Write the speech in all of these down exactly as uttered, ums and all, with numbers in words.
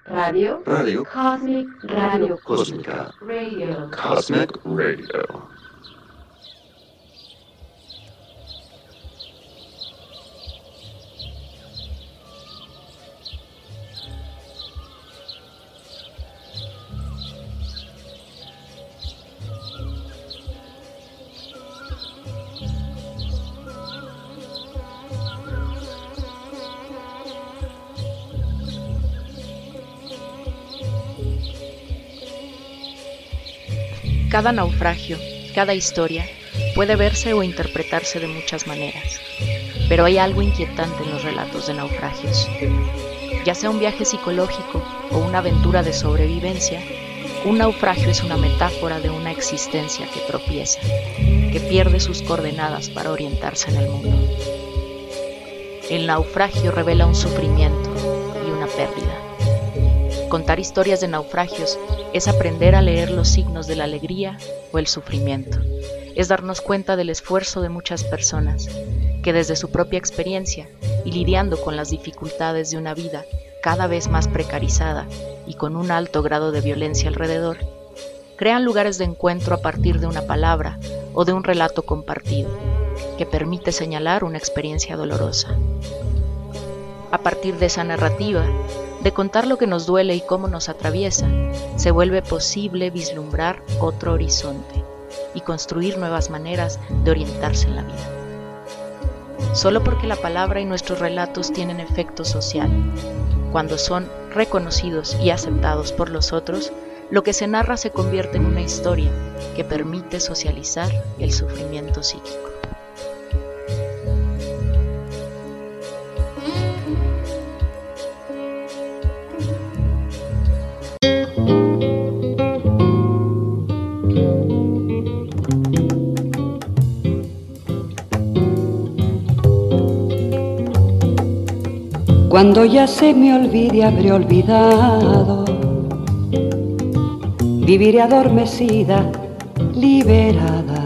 Radio, Radio Cosmic Radio, Cósmica. Radio. Cosmic Radio. Cada naufragio, cada historia, puede verse o interpretarse de muchas maneras, pero hay algo inquietante en los relatos de naufragios. Ya sea un viaje psicológico o una aventura de sobrevivencia, un naufragio es una metáfora de una existencia que tropieza, que pierde sus coordenadas para orientarse en el mundo. El naufragio revela un sufrimiento y una pérdida. Contar historias de naufragios es aprender a leer los signos de la alegría o el sufrimiento. Es darnos cuenta del esfuerzo de muchas personas que desde su propia experiencia y lidiando con las dificultades de una vida cada vez más precarizada y con un alto grado de violencia alrededor, crean lugares de encuentro a partir de una palabra o de un relato compartido que permite señalar una experiencia dolorosa. A partir de esa narrativa, de contar lo que nos duele y cómo nos atraviesa, se vuelve posible vislumbrar otro horizonte y construir nuevas maneras de orientarse en la vida. Solo porque la palabra y nuestros relatos tienen efecto social, cuando son reconocidos y aceptados por los otros, lo que se narra se convierte en una historia que permite socializar el sufrimiento psíquico. Cuando ya se me olvide habré olvidado, viviré adormecida, liberada.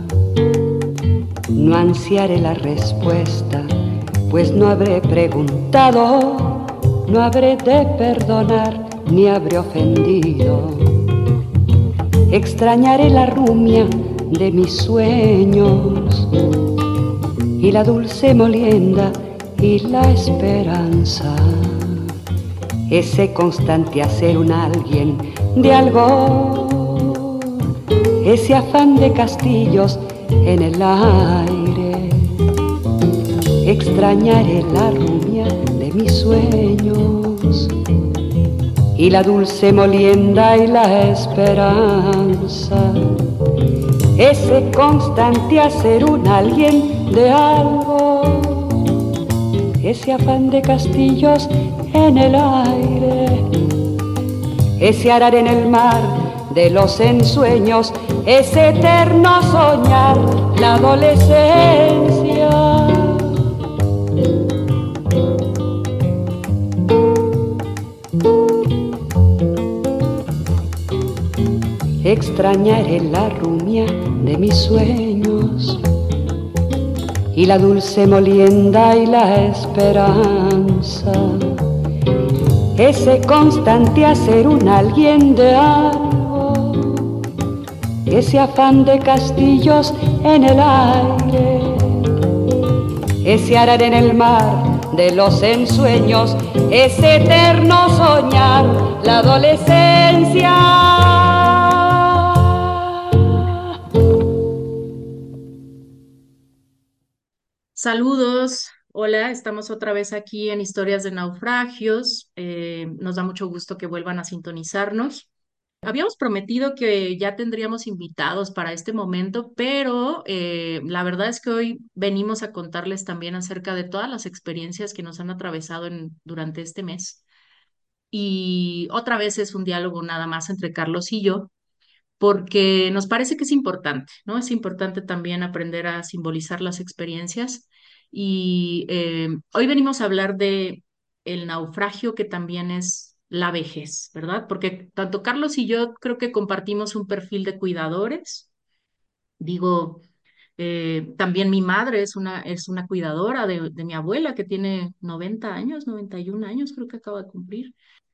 No ansiaré la respuesta, pues no habré preguntado, no habré de perdonar ni habré ofendido. Extrañaré la rumia de mis sueños y la dulce molienda y la esperanza, ese constante hacer un alguien de algo, ese afán de castillos en el aire. Extrañaré la rumia de mis sueños y la dulce molienda y la esperanza, ese constante hacer un alguien de algo, ese afán de castillos en el aire, ese arar en el mar de los ensueños, ese eterno soñar, la adolescencia. Extrañaré la rumia de mis sueños y la dulce molienda y la esperanza, ese constante hacer un alguien de algo, ese afán de castillos en el aire, ese arar en el mar de los ensueños, ese eterno soñar, la adolescencia. Saludos, hola, estamos otra vez aquí en Historias de Naufragios. Eh, nos da mucho gusto que vuelvan a sintonizarnos. Habíamos prometido que ya tendríamos invitados para este momento, pero eh, la verdad es que hoy venimos a contarles también acerca de todas las experiencias que nos han atravesado en- durante este mes. Y otra vez es un diálogo nada más entre Carlos y yo, porque nos parece que es importante, ¿no? Es importante también aprender a simbolizar las experiencias. Y eh, hoy venimos a hablar de el naufragio que también es la vejez, ¿verdad? Porque tanto Carlos y yo creo que compartimos un perfil de cuidadores. Digo, eh, también mi madre es una, es una cuidadora de, de mi abuela que tiene noventa años, noventa y uno años, creo que acaba de cumplir.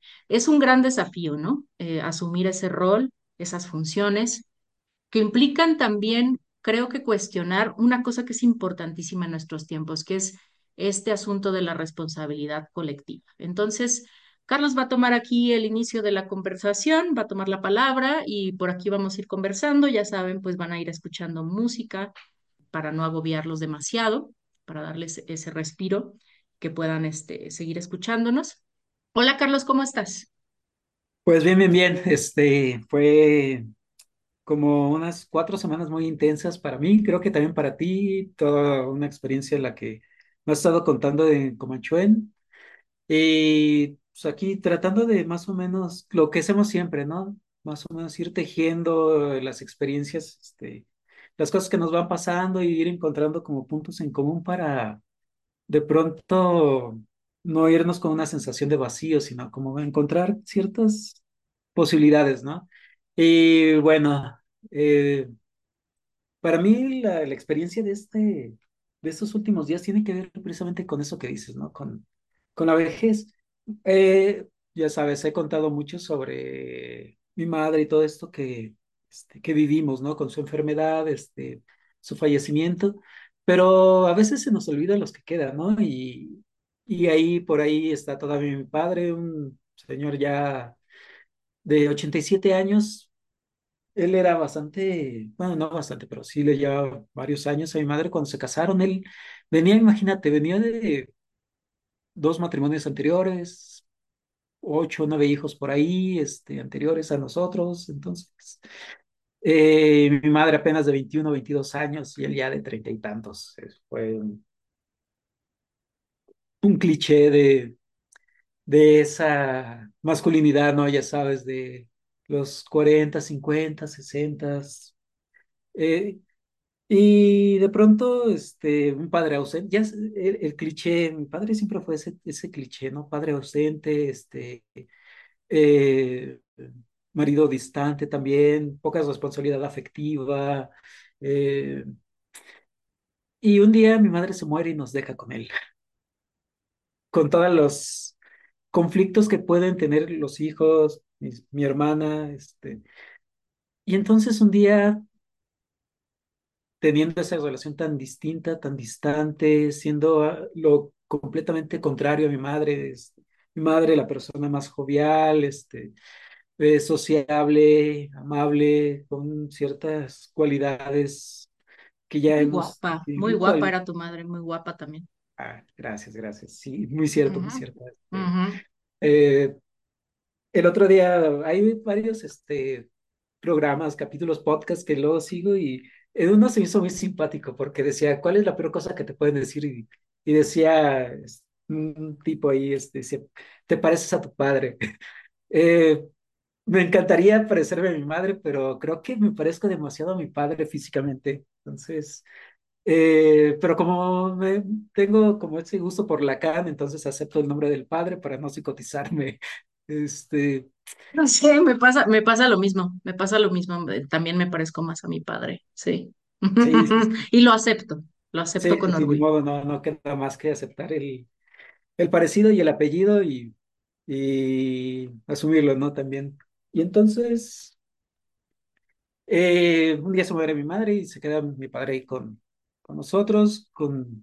Es un gran desafío, ¿no? Eh, asumir ese rol, esas funciones, que implican también, creo que cuestionar una cosa que es importantísima en nuestros tiempos, que es este asunto de la responsabilidad colectiva. Entonces, Carlos va a tomar aquí el inicio de la conversación, va a tomar la palabra y por aquí vamos a ir conversando. Ya saben, pues van a ir escuchando música para no agobiarlos demasiado, para darles ese respiro, que puedan este, seguir escuchándonos. Hola Carlos, ¿cómo estás? Pues bien, bien, bien. Este fue como unas cuatro semanas muy intensas para mí, creo que también para ti, toda una experiencia en la que me has estado contando de Comanchuén. Y pues aquí tratando de más o menos lo que hacemos siempre, ¿no? Más o menos ir tejiendo las experiencias, este, las cosas que nos van pasando y ir encontrando como puntos en común para de pronto no irnos con una sensación de vacío, sino como encontrar ciertas posibilidades, ¿no? Y bueno, eh, para mí la, la experiencia de este, de estos últimos días tiene que ver precisamente con eso que dices, ¿no? Con, con la vejez. Eh, ya sabes, he contado mucho sobre mi madre y todo esto que, este, que vivimos, ¿no? Con su enfermedad, este, su fallecimiento, pero a veces se nos olvida los que quedan, ¿no? Y, y ahí, por ahí está todavía mi padre, un señor ya de ochenta y siete años. Él era bastante, bueno, no bastante, pero sí le llevaba varios años a mi madre cuando se casaron. Él venía, imagínate, venía de dos matrimonios anteriores, ocho, nueve hijos por ahí, este, anteriores a nosotros. Entonces, eh, mi madre apenas de veintiuno, veintidós años y él ya de treinta y tantos. Eh, Fue un, un cliché de, de esa masculinidad, ¿no? Ya sabes, de los cuarenta, cincuenta, sesenta. Eh, Y de pronto, este, un padre ausente, ya es el, el cliché, mi padre siempre fue ese, ese cliché, ¿no? Padre ausente, este, eh, marido distante también, poca responsabilidad afectiva. eh, y un día mi madre se muere y nos deja con él, con todos los conflictos que pueden tener los hijos, mi, mi hermana, este. Y entonces un día teniendo esa relación tan distinta, tan distante, siendo ah, lo completamente contrario a mi madre, es- mi madre la persona más jovial, este, eh, sociable, amable, con ciertas cualidades que ya Muy hemos guapa, muy vivido. guapa al- era tu madre, muy guapa también. Ah, gracias, gracias. Sí, muy cierto, muy Ujú, cierto. Este, ujú. eh, el otro día hay varios este, programas, capítulos, podcasts que luego sigo y en uno se me hizo muy simpático porque decía, ¿cuál es la peor cosa que te pueden decir? Y, y decía es, un tipo ahí, este, decía, te pareces a tu padre. Eh, Me encantaría parecerme a mi madre, pero creo que me parezco demasiado a mi padre físicamente. Entonces, eh, pero como me, tengo como ese gusto por Lacan, entonces acepto el nombre del padre para no psicotizarme. Este, No sé, me pasa, me pasa lo mismo, me pasa lo mismo, eh, también me parezco más a mi padre, sí. sí, sí, sí. Y lo acepto, lo acepto Sí, con sí, ni orgullo. modo, no, no queda más que aceptar el, el parecido y el apellido y, y asumirlo, ¿no? También. Y entonces, eh, un día se muere mi madre y se queda mi padre ahí con, con nosotros, con...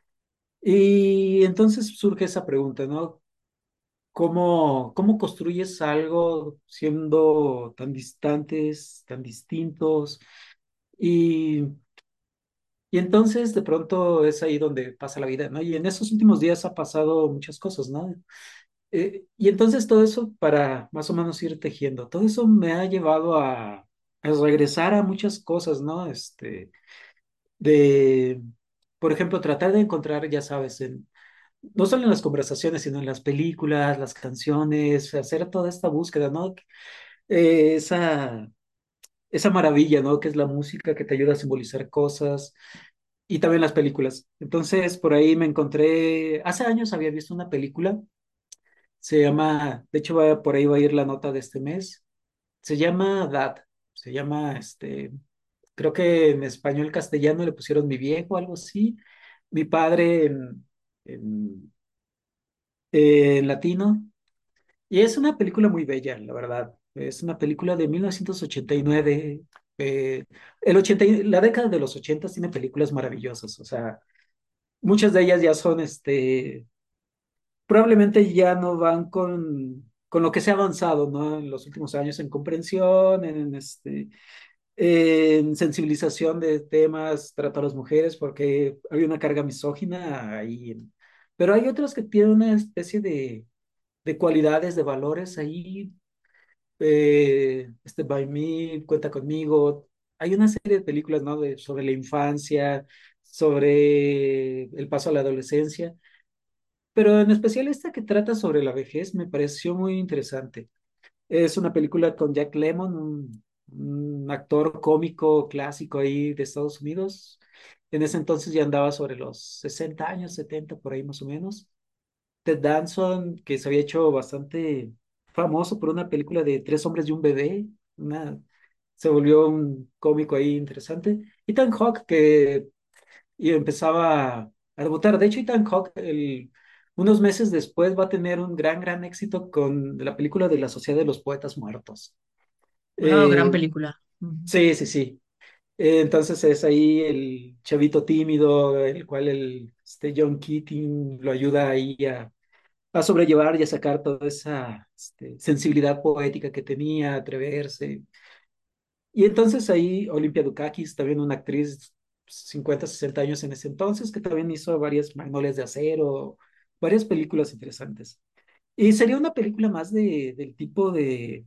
y entonces surge esa pregunta, ¿no? ¿Cómo, cómo construyes algo siendo tan distantes, tan distintos? Y Y entonces de pronto es ahí donde pasa la vida, ¿no? Y en esos últimos días ha pasado muchas cosas, ¿no? Eh, y entonces todo eso para más o menos ir tejiendo, todo eso me ha llevado a, a regresar a muchas cosas, ¿no? Este, de, por ejemplo, tratar de encontrar, ya sabes, en, no solo en las conversaciones, sino en las películas, las canciones, hacer toda esta búsqueda, ¿no? Eh, esa, esa maravilla, ¿no? Que es la música que te ayuda a simbolizar cosas y también las películas. Entonces, por ahí me encontré, hace años había visto una película, se llama, de hecho, va, por ahí va a ir la nota de este mes, se llama Dad, se llama, este, creo que en español castellano le pusieron Mi Viejo, algo así, Mi Padre en, en, en latino. Y es una película muy bella, la verdad. Es una película de mil novecientos ochenta y nueve. Eh, el ochenta, y- la década de los ochenta tiene películas maravillosas. O sea, muchas de ellas ya son, este, probablemente ya no van con, con lo que se ha avanzado, ¿no? En los últimos años en comprensión, en, este, en sensibilización de temas, trato a las mujeres, porque hay una carga misógina ahí. Pero hay otras que tienen una especie de, de cualidades, de valores ahí. Eh, este By Me, Cuenta conmigo. Hay una serie de películas, ¿no? De, sobre la infancia, sobre el paso a la adolescencia, pero en especial esta que trata sobre la vejez me pareció muy interesante. Es una película con Jack Lemmon, un, un actor cómico clásico ahí de Estados Unidos. En ese entonces ya andaba sobre los sesenta años, setenta por ahí más o menos. Ted Danson, que se había hecho bastante famoso por una película de Tres hombres y un bebé, una, se volvió un cómico ahí interesante. Ethan Hawke, que y empezaba a debutar. De hecho, Ethan Hawke, el, unos meses después, va a tener un gran, gran éxito con la película de La Sociedad de los Poetas Muertos. Ah, gran Eh, película. Ujú. sí, sí, sí. Eh, entonces es ahí el chavito tímido, el cual el, este John Keating lo ayuda ahí a a sobrellevar y a sacar toda esa este, sensibilidad poética que tenía, atreverse. Y entonces ahí Olimpia Dukakis, también una actriz cincuenta sesenta años en ese entonces, que también hizo varias Magnolias de Acero, varias películas interesantes. Y sería una película más de, del tipo de,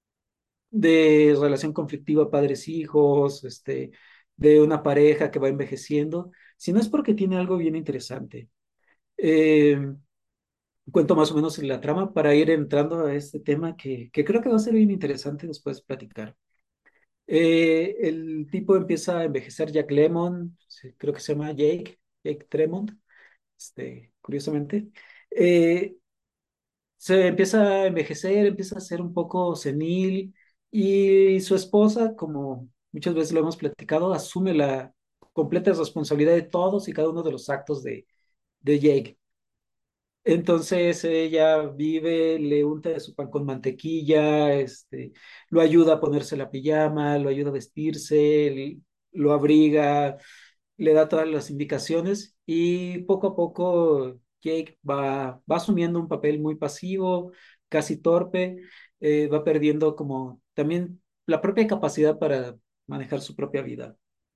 de relación conflictiva padres-hijos, este, de una pareja que va envejeciendo, si no es porque tiene algo bien interesante. Eh, Cuento más o menos la trama para ir entrando a este tema que, que creo que va a ser bien interesante después platicar. Eh, el tipo empieza a envejecer, Jack Lemmon, sí, creo que se llama Jake, Jake Tremont, este, curiosamente. Eh, Se empieza a envejecer, empieza a ser un poco senil y su esposa, como muchas veces lo hemos platicado, asume la completa responsabilidad de todos y cada uno de los actos de, de Jake. Entonces ella vive, le unta de su pan con mantequilla, este, lo ayuda a ponerse la pijama, lo ayuda a vestirse, l- lo abriga, le da todas las indicaciones y poco a poco Jake va, va asumiendo un papel muy pasivo, casi torpe, eh, va perdiendo como también la propia capacidad para manejar su propia vida.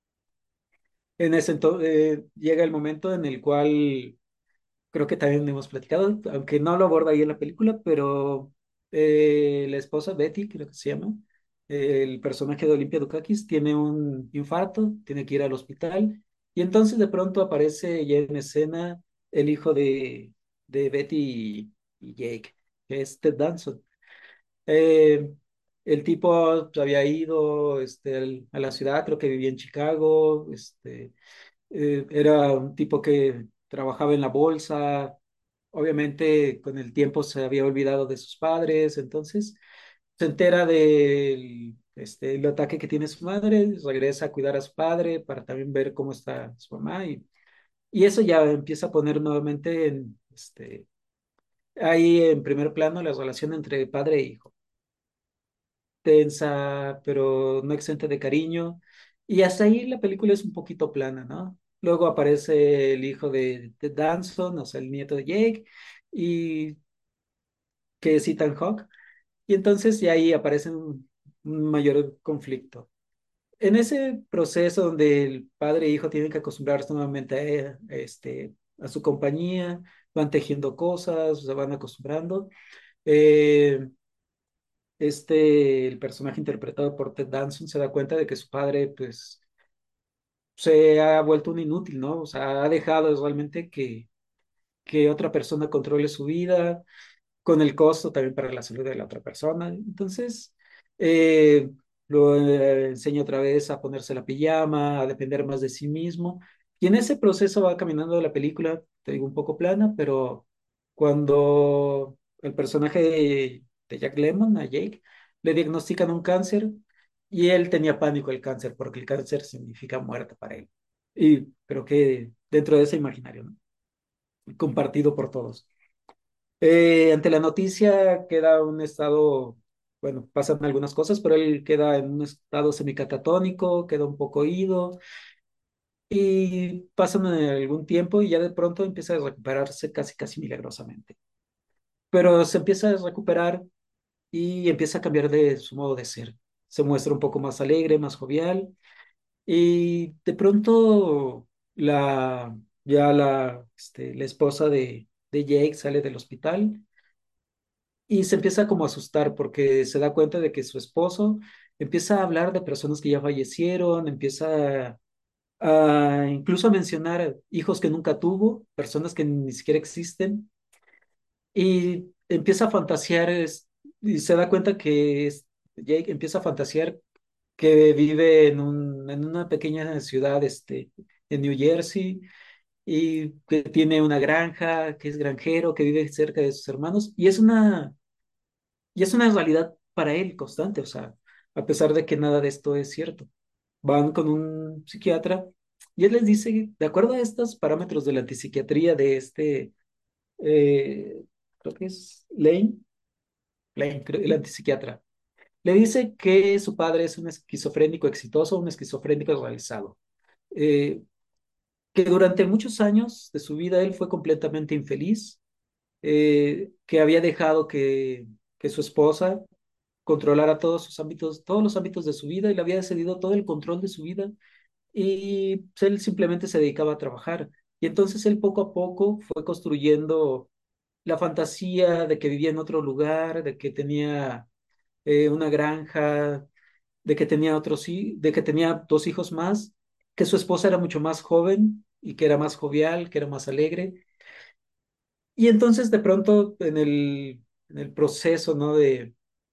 En ese entonces llega el momento en el cual creo que también hemos platicado, aunque no lo aborda ahí en la película, pero eh, la esposa Betty, creo que se llama, eh, el personaje de Olimpia Dukakis, tiene un infarto, tiene que ir al hospital, y entonces de pronto aparece ya en escena el hijo de, de Betty y, y Jake, que es Ted Danson. Eh, el tipo había ido este, al- a la ciudad, creo que vivía en Chicago, este, eh, era un tipo que trabajaba en la bolsa. Obviamente con el tiempo se había olvidado de sus padres, entonces se entera del este, el ataque que tiene su madre, regresa a cuidar a su padre para también ver cómo está su mamá y, y eso ya empieza a poner nuevamente en, este, ahí en primer plano la relación entre padre e hijo, tensa, pero no exenta de cariño. Y hasta ahí la película es un poquito plana, ¿no? Luego aparece el hijo de, de Danson, o sea, el nieto de Jake, y que es Ethan Hawke, y entonces ya ahí aparece un, un mayor conflicto. En ese proceso donde el padre e hijo tienen que acostumbrarse nuevamente a, este, a su compañía, van tejiendo cosas, se van acostumbrando. Eh, este, el personaje interpretado por Ted Danson se da cuenta de que su padre, pues, se ha vuelto un inútil, ¿no? O sea, ha dejado realmente que, que otra persona controle su vida, con el costo también para la salud de la otra persona. Entonces, eh, lo eh, enseña otra vez a ponerse la pijama, a depender más de sí mismo. Y en ese proceso va caminando la película, te digo, un poco plana, pero cuando el personaje de, de Jack Lemmon, a Jake, le diagnostican un cáncer y él tenía pánico al cáncer porque el cáncer significa muerte para él. Y creo que dentro de ese imaginario, ¿no? Compartido por todos. Eh, ante la noticia queda un estado, bueno, pasan algunas cosas, pero él queda en un estado semicatatónico, queda un poco oído y pasan algún tiempo y ya de pronto empieza a recuperarse casi, casi milagrosamente. Pero se empieza a recuperar y empieza a cambiar de su modo de ser. Se muestra un poco más alegre, más jovial y de pronto la, ya la, este, la esposa de, de Jake sale del hospital y se empieza como a asustar porque se da cuenta de que su esposo empieza a hablar de personas que ya fallecieron, empieza a, a incluso a mencionar hijos que nunca tuvo, personas que ni siquiera existen, y empieza a fantasear es- y se da cuenta que es- Jake empieza a fantasear que vive en un, en una pequeña ciudad este, en New Jersey y que tiene una granja, que es granjero, que vive cerca de sus hermanos, y es una y es una realidad para él constante, o sea, a pesar de que nada de esto es cierto. Van con un psiquiatra y él les dice, de acuerdo a estos parámetros de la antipsiquiatría de este, eh, creo que es Lane, Lane, creo, el antipsiquiatra, le dice que su padre es un esquizofrénico exitoso, un esquizofrénico realizado, eh, que durante muchos años de su vida él fue completamente infeliz, eh, que había dejado que, que su esposa controlara todos sus ámbitos, todos los ámbitos de su vida y le había cedido todo el control de su vida y pues, él simplemente se dedicaba a trabajar. Y entonces él poco a poco fue construyendo la fantasía de que vivía en otro lugar, de que tenía eh, una granja, de que tenía otros, hi- de que tenía dos hijos más, que su esposa era mucho más joven y que era más jovial, que era más alegre. Y entonces de pronto en el, en el proceso, ¿no? de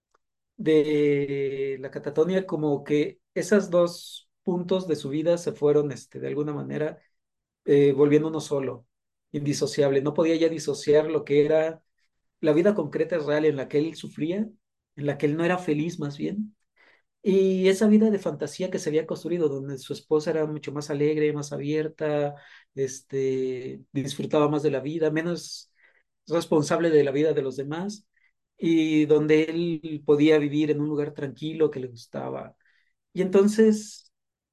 de la catatonia, como que esos dos puntos de su vida se fueron, este, de alguna manera, eh, volviendo uno solo, indisociable. No podía ya disociar lo que era la vida concreta real en la que él sufría, en la que él no era feliz más bien, y esa vida de fantasía que se había construido, donde su esposa era mucho más alegre, más abierta, este, disfrutaba más de la vida, menos responsable de la vida de los demás, y donde él podía vivir en un lugar tranquilo que le gustaba. Y entonces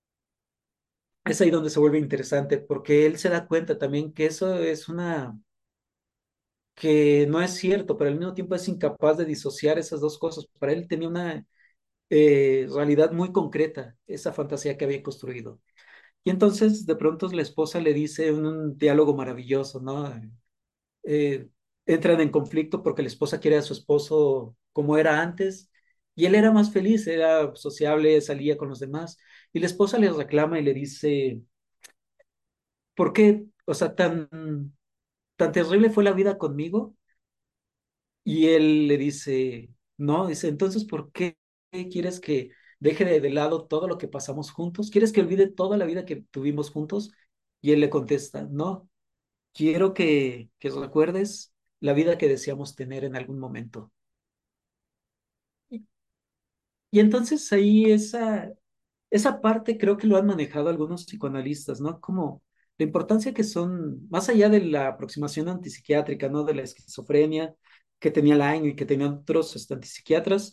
es ahí donde se vuelve interesante, porque él se da cuenta también que eso es una, que no es cierto, pero al mismo tiempo es incapaz de disociar esas dos cosas. Para él tenía una eh, realidad muy concreta, esa fantasía que había construido. Y entonces de pronto la esposa le dice un, un diálogo maravilloso, ¿no? Eh, entran en conflicto porque la esposa quiere a su esposo como era antes y él era más feliz, era sociable, salía con los demás. Y la esposa le reclama y le dice, ¿por qué? O sea, tan, tan terrible fue la vida conmigo. Y él le dice, no, dice, entonces, ¿por qué quieres que deje de, de lado todo lo que pasamos juntos? ¿Quieres que olvide toda la vida que tuvimos juntos? Y él le contesta, no, quiero que, que recuerdes la vida que deseamos tener en algún momento. Y, y entonces ahí esa, esa parte creo que lo han manejado algunos psicoanalistas, ¿no? Como la importancia que son, más allá de la aproximación antipsiquiátrica, ¿no? De la esquizofrenia que tenía Laing y que tenían otros este, antipsiquiatras,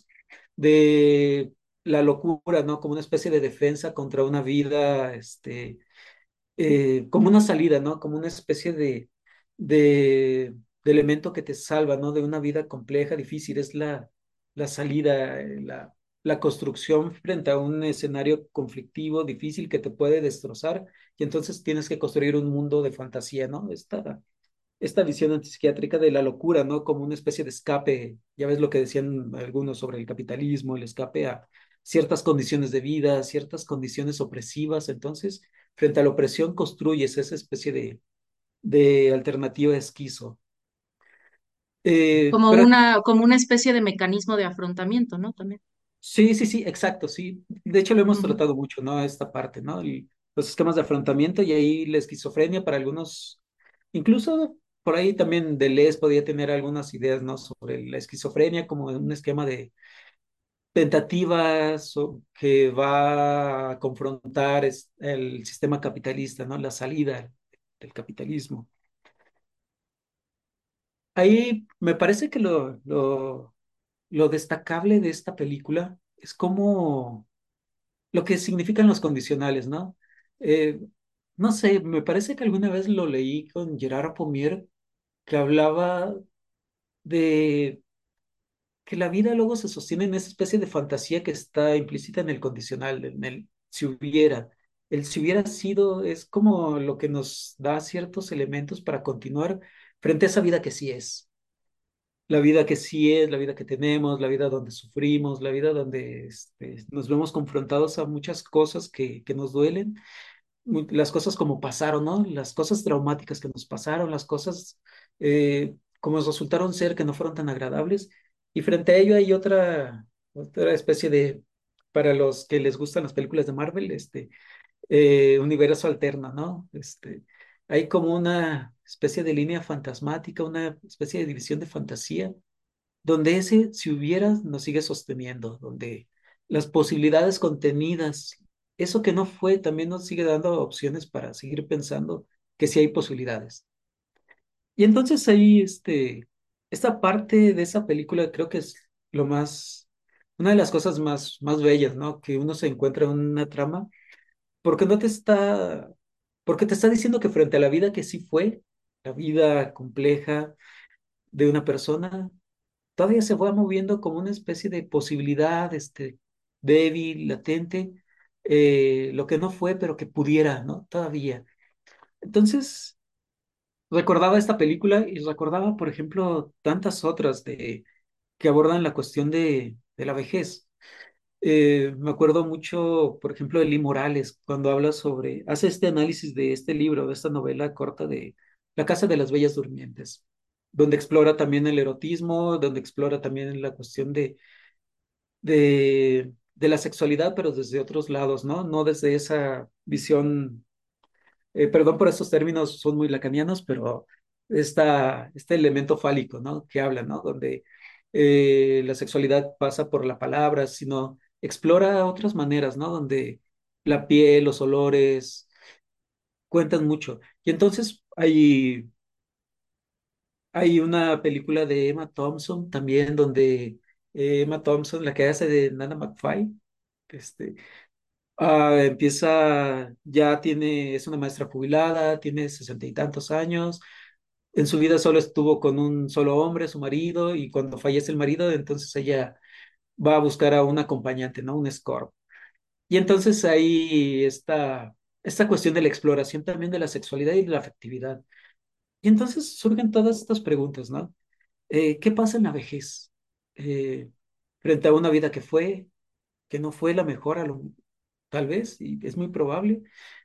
de la locura, ¿no? Como una especie de defensa contra una vida, este, eh, como una salida, ¿no? Como una especie de, de, de elemento que te salva, ¿no? De una vida compleja, difícil, es la, la salida, eh, la, la construcción frente a un escenario conflictivo, difícil, que te puede destrozar, y entonces tienes que construir un mundo de fantasía, ¿no? Esta, esta visión antipsiquiátrica de la locura, ¿no? Como una especie de escape, ya ves lo que decían algunos sobre el capitalismo, el escape a ciertas condiciones de vida, ciertas condiciones opresivas, entonces, frente a la opresión construyes esa especie de, de alternativa esquizo. Eh, Como pero una, como una especie de mecanismo de afrontamiento, ¿no? También. sí, sí, sí, exacto, sí. De hecho, lo hemos Ujú. tratado mucho, ¿no? Esta parte, ¿no? El- los esquemas de afrontamiento y ahí la esquizofrenia para algunos, incluso por ahí también Deleuze podía tener algunas ideas, ¿no? Sobre la esquizofrenia como un esquema de tentativas o- que va a confrontar es- el sistema capitalista, ¿no? La salida del capitalismo. ahí me parece que lo, lo, lo destacable de esta película es cómo lo que significan los condicionales, ¿no? Eh, no sé, me parece que alguna vez lo leí con Gerard Pomier, que hablaba de que la vida luego se sostiene en esa especie de fantasía que está implícita en el condicional, en el si hubiera. El si hubiera sido es como lo que nos da ciertos elementos para continuar frente a esa vida que sí es. La vida que sí es, la vida que tenemos, la vida donde sufrimos, la vida donde este, nos vemos confrontados a muchas cosas que, que nos duelen, mu- las cosas como pasaron, ¿no? Las cosas traumáticas que nos pasaron, las cosas eh, como resultaron ser que no fueron tan agradables. Y frente a ello hay otra, otra especie de, para los que les gustan las películas de Marvel, este, eh, universo alterno, ¿no? Este, hay como una especie de línea fantasmática, una especie de división de fantasía donde ese si hubieras nos sigue sosteniendo, donde las posibilidades contenidas, eso que no fue, también nos sigue dando opciones para seguir pensando que sí hay posibilidades. Y entonces ahí, este, esta parte de esa película creo que es lo más, una de las cosas más, más bellas, ¿no? Que uno se encuentra en una trama, porque no te está, porque te está diciendo que frente a la vida que sí fue, la vida compleja de una persona, todavía se va moviendo como una especie de posibilidad, este, débil, latente, eh, lo que no fue, pero que pudiera, ¿no? Todavía. Entonces, recordaba esta película y recordaba, por ejemplo, tantas otras de, que abordan la cuestión de, de la vejez. Eh, me acuerdo mucho, por ejemplo, de Lee Morales, cuando habla sobre, hace este análisis de este libro, de esta novela corta de La Casa de las Bellas Durmientes, donde explora también el erotismo, donde explora también la cuestión de de, de la sexualidad, pero desde otros lados, ¿no? No desde esa visión, eh, perdón por estos términos, son muy lacanianos, pero esta, este elemento fálico, ¿no? Que habla, ¿no? Donde eh, la sexualidad pasa por la palabra, sino explora otras maneras, ¿no? Donde la piel, los olores cuentan mucho. Y entonces hay, hay una película de Emma Thompson también, donde eh, Emma Thompson, la que hace de Nana McFly, este, Ah, empieza, ya tiene, es una maestra jubilada, tiene sesenta y tantos años. En su vida solo estuvo con un solo hombre, su marido, y cuando fallece el marido, entonces ella va a buscar a un acompañante, ¿no? Un escort. Y entonces ahí está esta cuestión de la exploración también de la sexualidad y de la afectividad. Y entonces surgen todas estas preguntas, ¿no? Eh, ¿qué pasa en la vejez? Eh, frente a una vida que fue, que no fue la mejor, a lo, tal vez, y es muy probable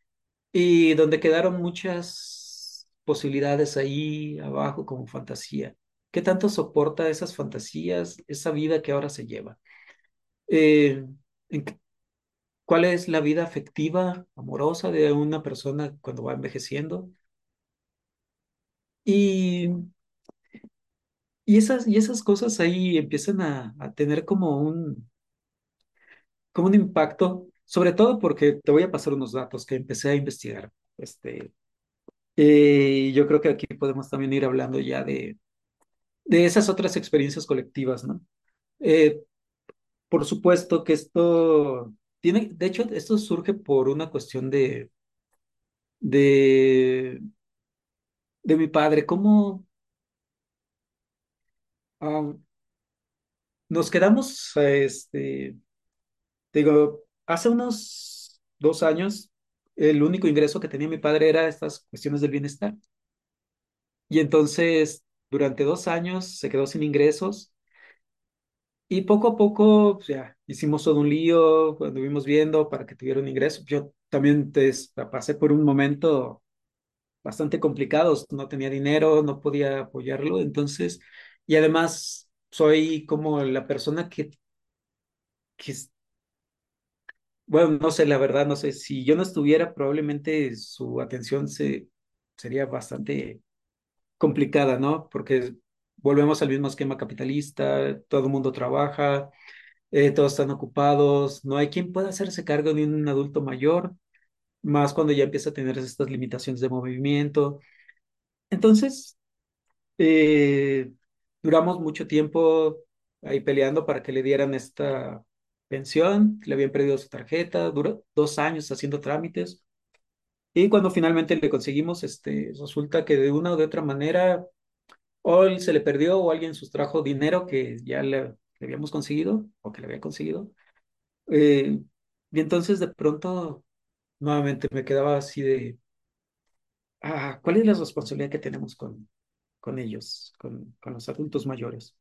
y donde quedaron muchas posibilidades ahí abajo como fantasía. ¿Qué tanto soporta esas fantasías, esa vida que ahora se lleva? Eh, ¿en qué- ¿Cuál es la vida afectiva, amorosa de una persona cuando va envejeciendo? Y, y, esas, y esas cosas ahí empiezan a, a tener como un, como un impacto, sobre todo porque te voy a pasar unos datos que empecé a investigar. Este, eh, yo creo que aquí podemos también ir hablando ya de de esas otras experiencias colectivas, ¿no? Eh, por supuesto que esto tiene, de hecho, esto surge por una cuestión de, de, de mi padre, cómo ah, nos quedamos, este, digo, hace unos dos años, el único ingreso que tenía mi padre era estas cuestiones del bienestar. Y entonces, durante dos años se quedó sin ingresos. Y poco a poco, pues, ya, hicimos todo un lío, cuando estuvimos viendo para que tuviera un ingreso. Yo también te, pasé por un momento bastante complicado, no tenía dinero, no podía apoyarlo, entonces, y además soy como la persona que, que es- bueno, no sé, la verdad, no sé, si yo no estuviera, probablemente su atención se, sería bastante complicada, ¿no? Porque volvemos al mismo esquema capitalista, todo el mundo trabaja, eh, todos están ocupados, no hay quien pueda hacerse cargo de un adulto mayor, más cuando ya empieza a tener estas limitaciones de movimiento. Entonces, Eh, Duramos mucho tiempo ahí peleando para que le dieran esta pensión. Le habían perdido su tarjeta, duró dos años haciendo trámites. Y cuando finalmente le conseguimos, este, resulta que de una o de otra manera, o él se le perdió o alguien sustrajo dinero que ya le, le habíamos conseguido o que le había conseguido. Eh, y entonces de pronto nuevamente me quedaba así de, ah, ¿cuál es la responsabilidad que tenemos con, con ellos, con, con los adultos mayores?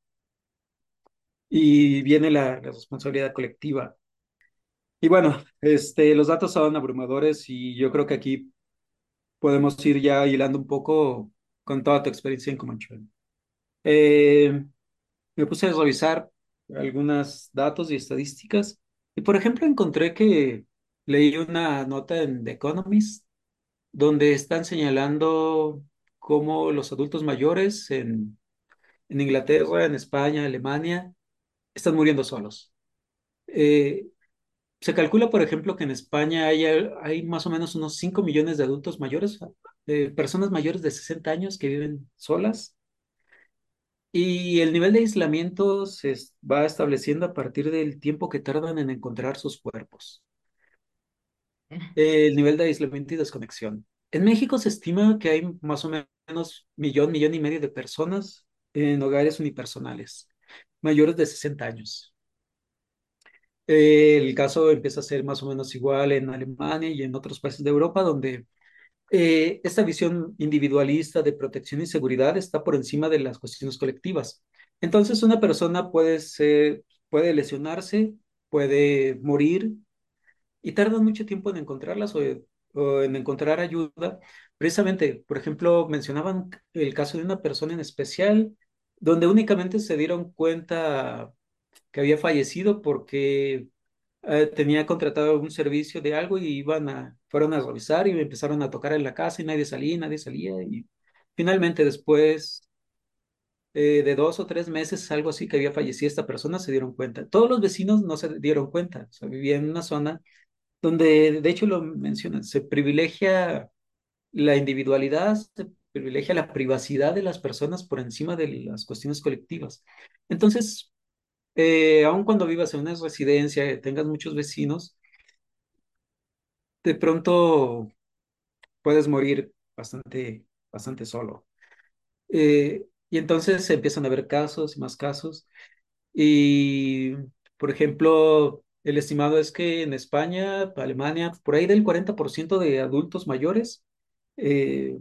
Y viene la, la responsabilidad colectiva. Y bueno, este, los datos son abrumadores y yo creo que aquí podemos ir ya hilando un poco con toda tu experiencia en Comanchuela. Eh, Me puse a revisar algunos datos y estadísticas y, por ejemplo, encontré que leí una nota en The Economist donde están señalando cómo los adultos mayores en, en Inglaterra, en España, Alemania, están muriendo solos. Eh, Se calcula, por ejemplo, que en España hay, hay más o menos unos cinco millones de adultos mayores, eh, personas mayores de sesenta años que viven solas. Y el nivel de aislamiento se es- va estableciendo a partir del tiempo que tardan en encontrar sus cuerpos. El nivel de aislamiento y desconexión. En México se estima que hay más o menos millón, millón y medio de personas en hogares unipersonales, mayores de sesenta años. El caso empieza a ser más o menos igual en Alemania y en otros países de Europa, donde eh, esta visión individualista de protección y seguridad está por encima de las cuestiones colectivas. Entonces, una persona puede ser, puede lesionarse, puede morir y tardan mucho tiempo en encontrarlas o, o en encontrar ayuda. Precisamente, por ejemplo, mencionaban el caso de una persona en especial donde únicamente se dieron cuenta que había fallecido porque eh, tenía contratado un servicio de algo y iban a, fueron a revisar y empezaron a tocar en la casa y nadie salía, nadie salía y finalmente después eh, de dos o tres meses, algo así que había fallecido esta persona, se dieron cuenta. Todos los vecinos no se dieron cuenta, o sea, vivían en una zona donde, de hecho lo mencionan, se privilegia la individualidad, se privilegia la privacidad de las personas por encima de las cuestiones colectivas. Entonces, eh, aun cuando vivas en una residencia, tengas muchos vecinos, de pronto puedes morir bastante, bastante solo. Eh, y entonces se empiezan a ver casos y más casos. Y, por ejemplo, el estimado es que en España, Alemania, por ahí del cuarenta por ciento de adultos mayores eh,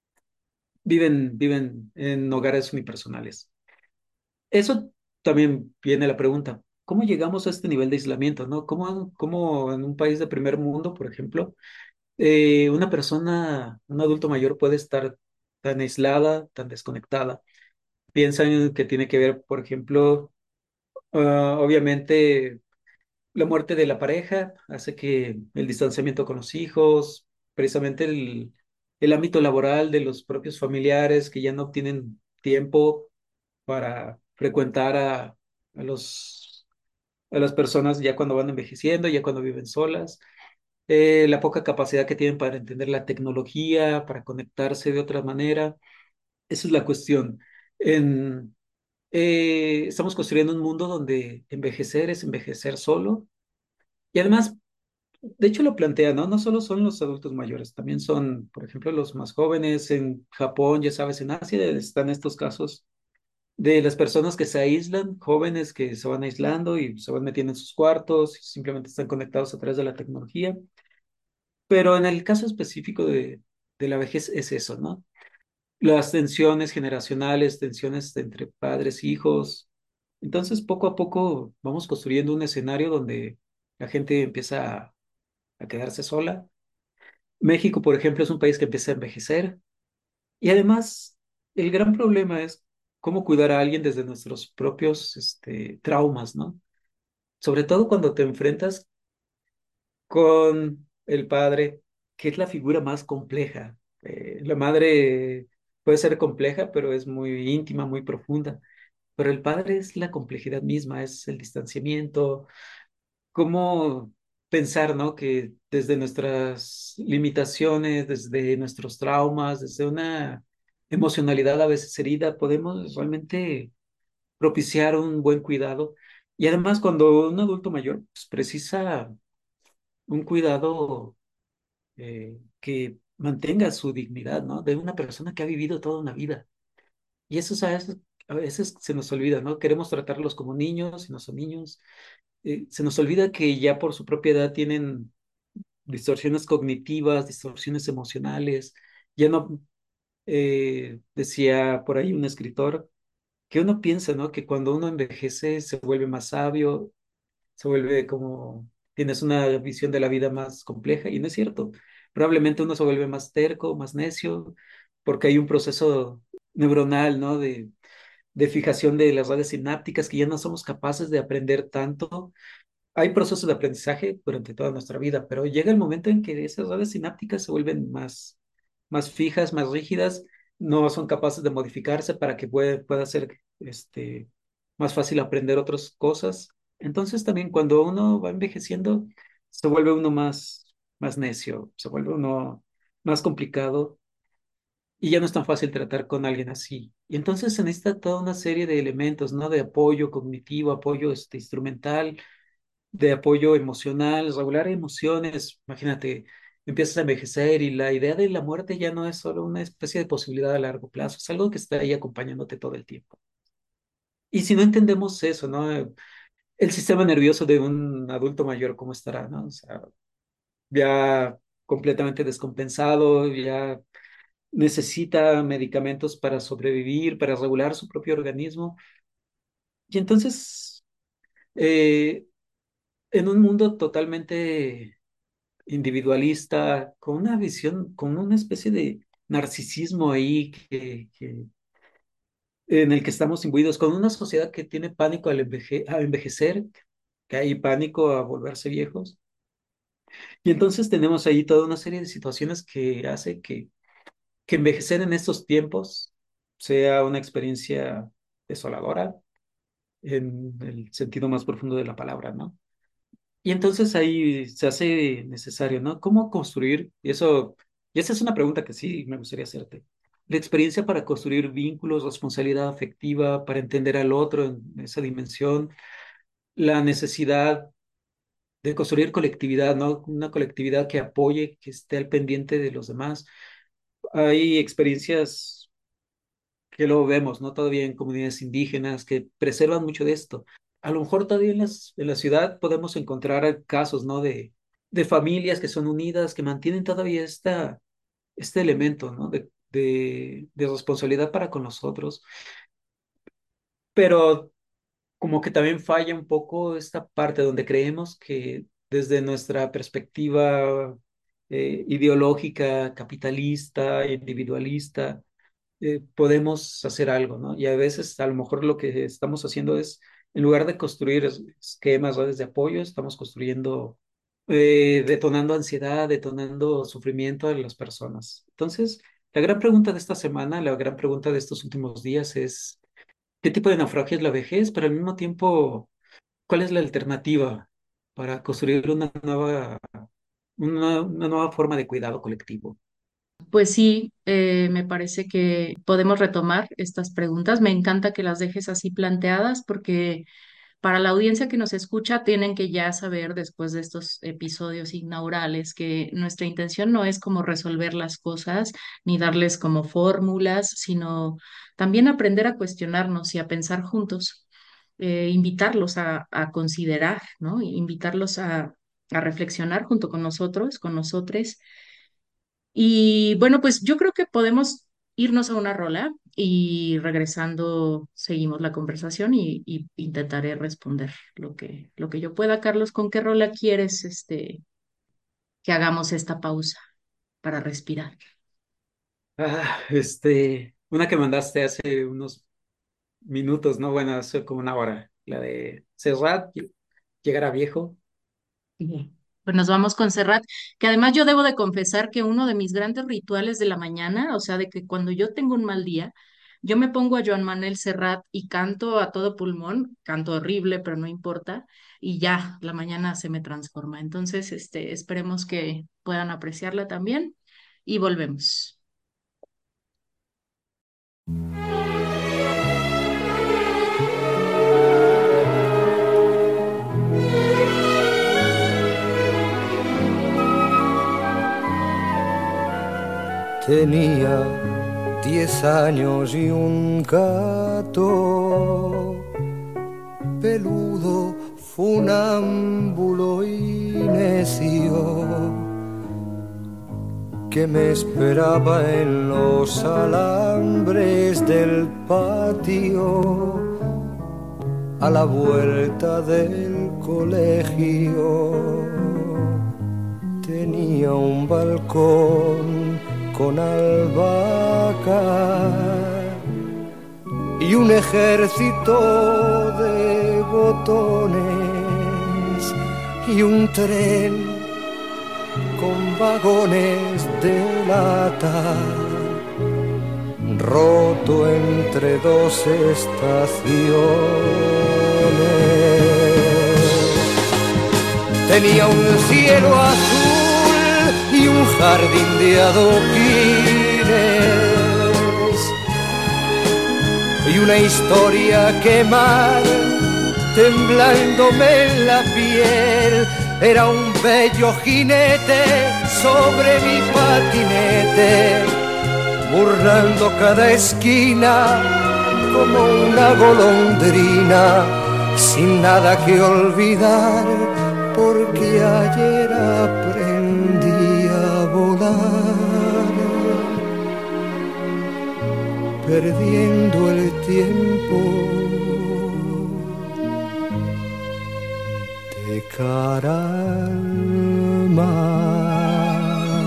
viven, viven en hogares unipersonales. Eso también viene la pregunta, ¿cómo llegamos a este nivel de aislamiento, no? ¿Cómo, cómo en un país de primer mundo, por ejemplo, eh, una persona, un adulto mayor puede estar tan aislada, tan desconectada? Piensan que tiene que ver, por ejemplo, ah, obviamente la muerte de la pareja hace que el distanciamiento con los hijos, precisamente el, el ámbito laboral de los propios familiares que ya no tienen tiempo para frecuentar a, a los, a las personas ya cuando van envejeciendo, ya cuando viven solas, eh, la poca capacidad que tienen para entender la tecnología, para conectarse de otra manera. Esa es la cuestión. En, eh, estamos construyendo un mundo donde envejecer es envejecer solo. Y además, de hecho lo plantea, ¿no? No solo son los adultos mayores, también son, por ejemplo, los más jóvenes. En Japón, ya sabes, en Asia están estos casos de las personas que se aíslan, jóvenes que se van aislando y se van metiendo en sus cuartos y simplemente están conectados a través de la tecnología. Pero en el caso específico de, de la vejez es eso, ¿no? Las tensiones generacionales, tensiones entre padres e hijos. Entonces, poco a poco vamos construyendo un escenario donde la gente empieza a, a quedarse sola. México, por ejemplo, es un país que empieza a envejecer y además el gran problema es cómo cuidar a alguien desde nuestros propios este, traumas, ¿no? Sobre todo cuando te enfrentas con el padre, que es la figura más compleja. Eh, la madre puede ser compleja, pero es muy íntima, muy profunda. Pero el padre es la complejidad misma, es el distanciamiento. Cómo pensar, ¿no? Que desde nuestras limitaciones, desde nuestros traumas, desde una emocionalidad a veces herida, podemos realmente propiciar un buen cuidado. Y además, cuando un adulto mayor pues, precisa un cuidado eh, que mantenga su dignidad, ¿no? De una persona que ha vivido toda una vida. Y eso a veces, a veces se nos olvida, ¿no? Queremos tratarlos como niños y no son niños. Eh, se nos olvida que ya por su propia edad tienen distorsiones cognitivas, distorsiones emocionales. Ya no, eh, decía por ahí un escritor, que uno piensa, ¿no? Que cuando uno envejece se vuelve más sabio, se vuelve como, tienes una visión de la vida más compleja, y no es cierto. Probablemente uno se vuelve más terco, más necio, porque hay un proceso neuronal, ¿no? De, de fijación de las redes sinápticas que ya no somos capaces de aprender tanto. Hay procesos de aprendizaje durante toda nuestra vida, pero llega el momento en que esas redes sinápticas se vuelven más, más fijas, más rígidas, no son capaces de modificarse para que pueda, pueda ser este, más fácil aprender otras cosas. Entonces también cuando uno va envejeciendo, se vuelve uno más, más necio, se vuelve uno más complicado y ya no es tan fácil tratar con alguien así. Y entonces se necesita toda una serie de elementos, ¿no? De apoyo cognitivo, apoyo este, instrumental, de apoyo emocional, regular emociones. Imagínate, empiezas a envejecer y la idea de la muerte ya no es solo una especie de posibilidad a largo plazo, es algo que está ahí acompañándote todo el tiempo. Y si no entendemos eso, ¿no? El sistema nervioso de un adulto mayor, ¿cómo estará, no? O sea, ya completamente descompensado, ya necesita medicamentos para sobrevivir, para regular su propio organismo. Y entonces, eh, en un mundo totalmente individualista, con una visión, con una especie de narcisismo ahí que, que- en el que estamos imbuidos, con una sociedad que tiene pánico al enveje- a envejecer, que hay pánico a volverse viejos. Y entonces tenemos ahí toda una serie de situaciones que hace que, que envejecer en estos tiempos sea una experiencia desoladora en el sentido más profundo de la palabra, ¿no? Y entonces ahí se hace necesario, ¿no? ¿Cómo construir? Y eso, y esa es una pregunta que sí me gustaría hacerte. La experiencia para construir vínculos, responsabilidad afectiva, para entender al otro en esa dimensión, la necesidad de construir colectividad, ¿no? Una colectividad que apoye, que esté al pendiente de los demás. Hay experiencias que lo vemos, ¿no? Todavía en comunidades indígenas que preservan mucho de esto. A lo mejor todavía en las, en la ciudad podemos encontrar casos, ¿no? De, de familias que son unidas, que mantienen todavía esta, este elemento, ¿no? De, de, de responsabilidad para con los otros, pero como que también falla un poco esta parte donde creemos que desde nuestra perspectiva eh, ideológica, capitalista, individualista, eh, podemos hacer algo, ¿no? Y a veces a lo mejor lo que estamos haciendo es, en lugar de construir es- esquemas, redes de apoyo, estamos construyendo, eh, detonando ansiedad, detonando sufrimiento de las personas. Entonces, la gran pregunta de esta semana, la gran pregunta de estos últimos días es, ¿qué tipo de naufragio es la vejez? Pero al mismo tiempo, ¿cuál es la alternativa para construir una nueva, una, una nueva forma de cuidado colectivo? Pues sí, eh, me parece que podemos retomar estas preguntas. Me encanta que las dejes así planteadas porque para la audiencia que nos escucha tienen que ya saber después de estos episodios inaugurales que nuestra intención no es como resolver las cosas ni darles como fórmulas, sino también aprender a cuestionarnos y a pensar juntos, eh, invitarlos a, a considerar, ¿no? Invitarlos a, a reflexionar junto con nosotros, con nosotros y bueno, pues yo creo que podemos irnos a una rola y regresando seguimos la conversación y, y intentaré responder lo que, lo que yo pueda. Carlos, ¿con qué rola quieres este, que hagamos esta pausa para respirar? Ah, este, una que mandaste hace unos minutos, ¿no? Bueno, hace como una hora, la de Serrat, llegar a viejo. Bien. Pues nos vamos con Serrat, que además yo debo de confesar que uno de mis grandes rituales de la mañana, o sea, de que cuando yo tengo un mal día, yo me pongo a Joan Manuel Serrat y canto a todo pulmón, canto horrible, pero no importa, y ya la mañana se me transforma. Entonces, este, esperemos que puedan apreciarla también y volvemos. Tenía diez años y un gato peludo, funámbulo y necio, que me esperaba en los alambres del patio a la vuelta del colegio. Tenía un balcón con albahaca y un ejército de botones y un tren con vagones de lata roto entre dos estaciones. Tenía un cielo azul y un jardín de adoquines y una historia quemar temblándome en la piel. Era un bello jinete sobre mi patinete, burlando cada esquina como una golondrina, sin nada que olvidar, porque ayer aprendí a volar, perdiendo el tiempo de cara al mar.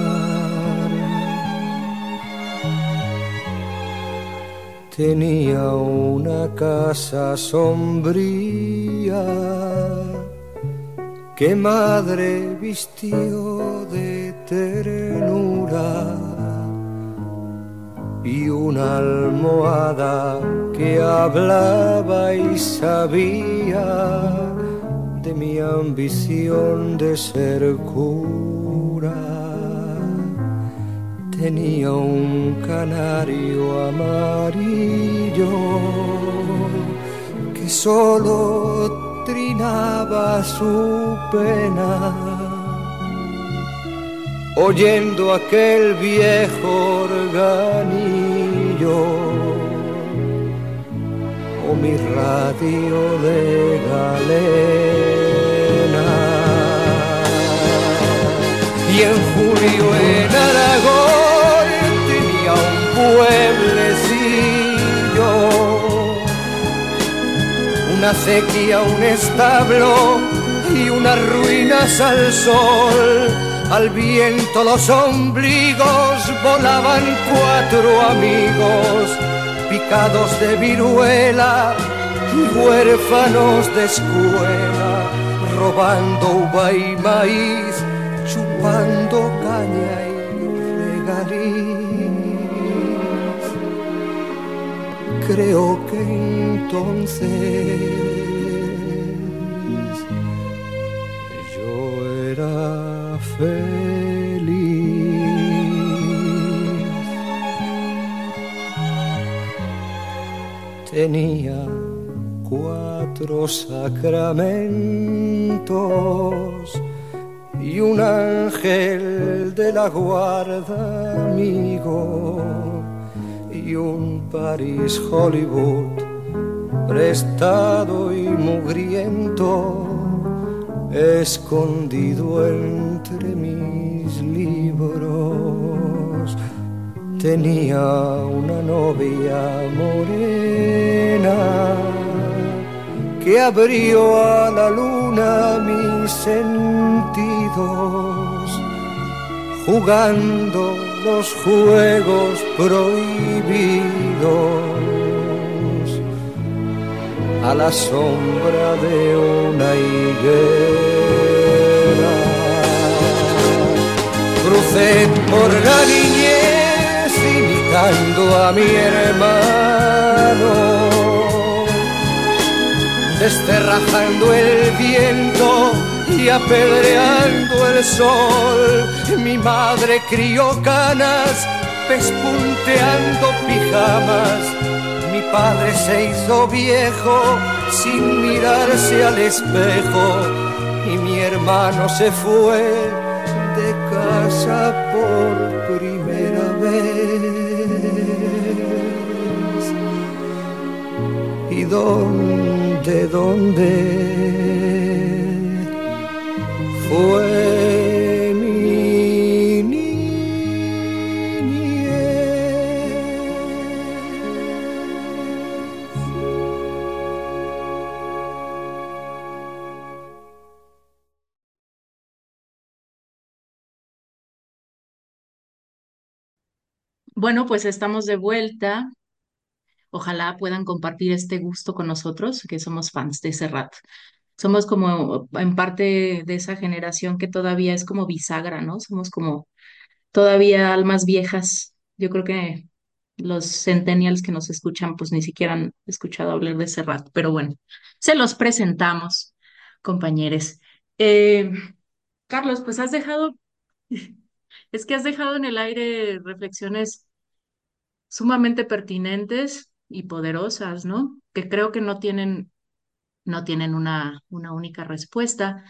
Tenía una casa sombría que madre vistió de ternura y una almohada que hablaba y sabía de mi ambición de ser cura. Tenía un canario amarillo que solo trinaba su pena, oyendo aquel viejo organillo o mi radio de galena. Y en julio en Aragón tenía un pueblecillo, una sequía, un establo y unas ruinas al sol. Al viento los ombligos volaban cuatro amigos, picados de viruela y huérfanos de escuela, robando uva y maíz, chupando caña y regaliz. Creo que entonces yo era feliz. Tenía cuatro sacramentos y un ángel de la guarda amigo y un París Hollywood prestado y mugriento, escondido entre mis libros. Tenía una novia morena que abrió a la luna mis sentidos, jugando los juegos prohibidos a la sombra de una higuera. Crucé por la niñez imitando a mi hermano, desterrajando el viento y apedreando el sol. Mi madre crió canas, pespunteando pijamas. Mi padre se hizo viejo sin mirarse al espejo, y mi hermano se fue de casa por primera vez. ¿Y dónde, dónde fue mi Bueno, pues estamos de vuelta. Ojalá puedan compartir este gusto con nosotros, que somos fans de Serrat. Somos como en parte de esa generación que todavía es como bisagra, ¿no? Somos como todavía almas viejas. Yo creo que los centennials que nos escuchan, pues ni siquiera han escuchado hablar de Serrat, pero bueno, se los presentamos, compañeros. Eh, Carlos, pues has dejado, es que has dejado en el aire reflexiones sumamente pertinentes y poderosas, ¿no? Que creo que no tienen, no tienen una, una única respuesta.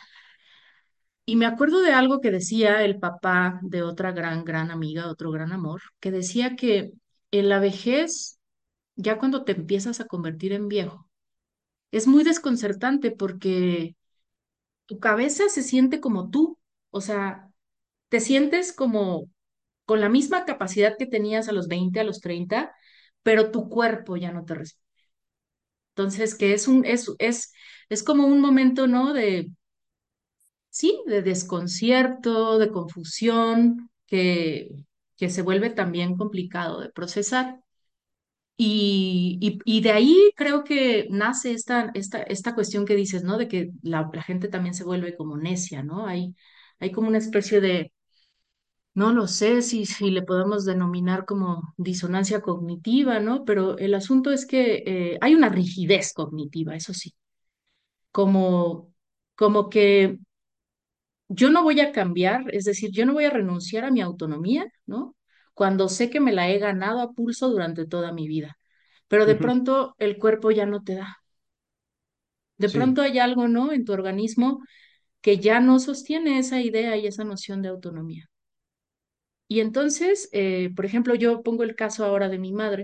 Y me acuerdo de algo que decía el papá de otra gran, gran amiga, otro gran amor, que decía que en la vejez, ya cuando te empiezas a convertir en viejo, es muy desconcertante porque tu cabeza se siente como tú, o sea, te sientes como con la misma capacidad que tenías a los veinte, a los treinta, pero tu cuerpo ya no te responde. Entonces, que es un, es, es, es como un momento, ¿no? De, sí, de desconcierto, de confusión, que, que se vuelve también complicado de procesar. Y, y, y de ahí creo que nace esta, esta, esta cuestión que dices, ¿no? De que la, la gente también se vuelve como necia, ¿no? Hay, hay como una especie de, no lo sé si, si le podemos denominar como disonancia cognitiva, ¿no? Pero el asunto es que eh, hay una rigidez cognitiva, eso sí, como, como que yo no voy a cambiar, es decir, yo no voy a renunciar a mi autonomía, ¿no? Cuando sé que me la he ganado a pulso durante toda mi vida, pero de Ujú. pronto el cuerpo ya no te da. De Sí. pronto hay algo, ¿no? En tu organismo que ya no sostiene esa idea y esa noción de autonomía. Y entonces, eh, por ejemplo, yo pongo el caso ahora de mi madre,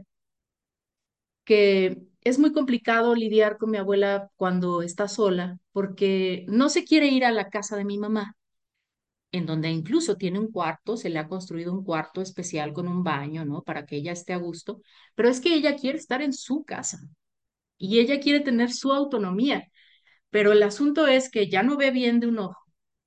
que es muy complicado lidiar con mi abuela cuando está sola, porque no se quiere ir a la casa de mi mamá, en donde incluso tiene un cuarto, se le ha construido un cuarto especial con un baño, ¿no? Para que ella esté a gusto, pero es que ella quiere estar en su casa y ella quiere tener su autonomía, pero el asunto es que ya no ve bien de un ojo,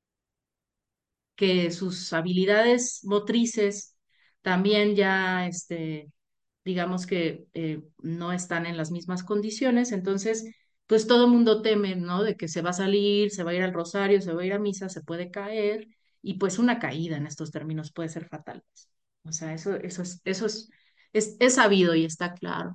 que sus habilidades motrices también ya, este, digamos que eh, no están en las mismas condiciones, entonces, pues todo el mundo teme, ¿no? De que se va a salir, se va a ir al rosario, se va a ir a misa, se puede caer, y pues una caída en estos términos puede ser fatal, pues. O sea, eso, eso es, eso es, es, es sabido y está claro.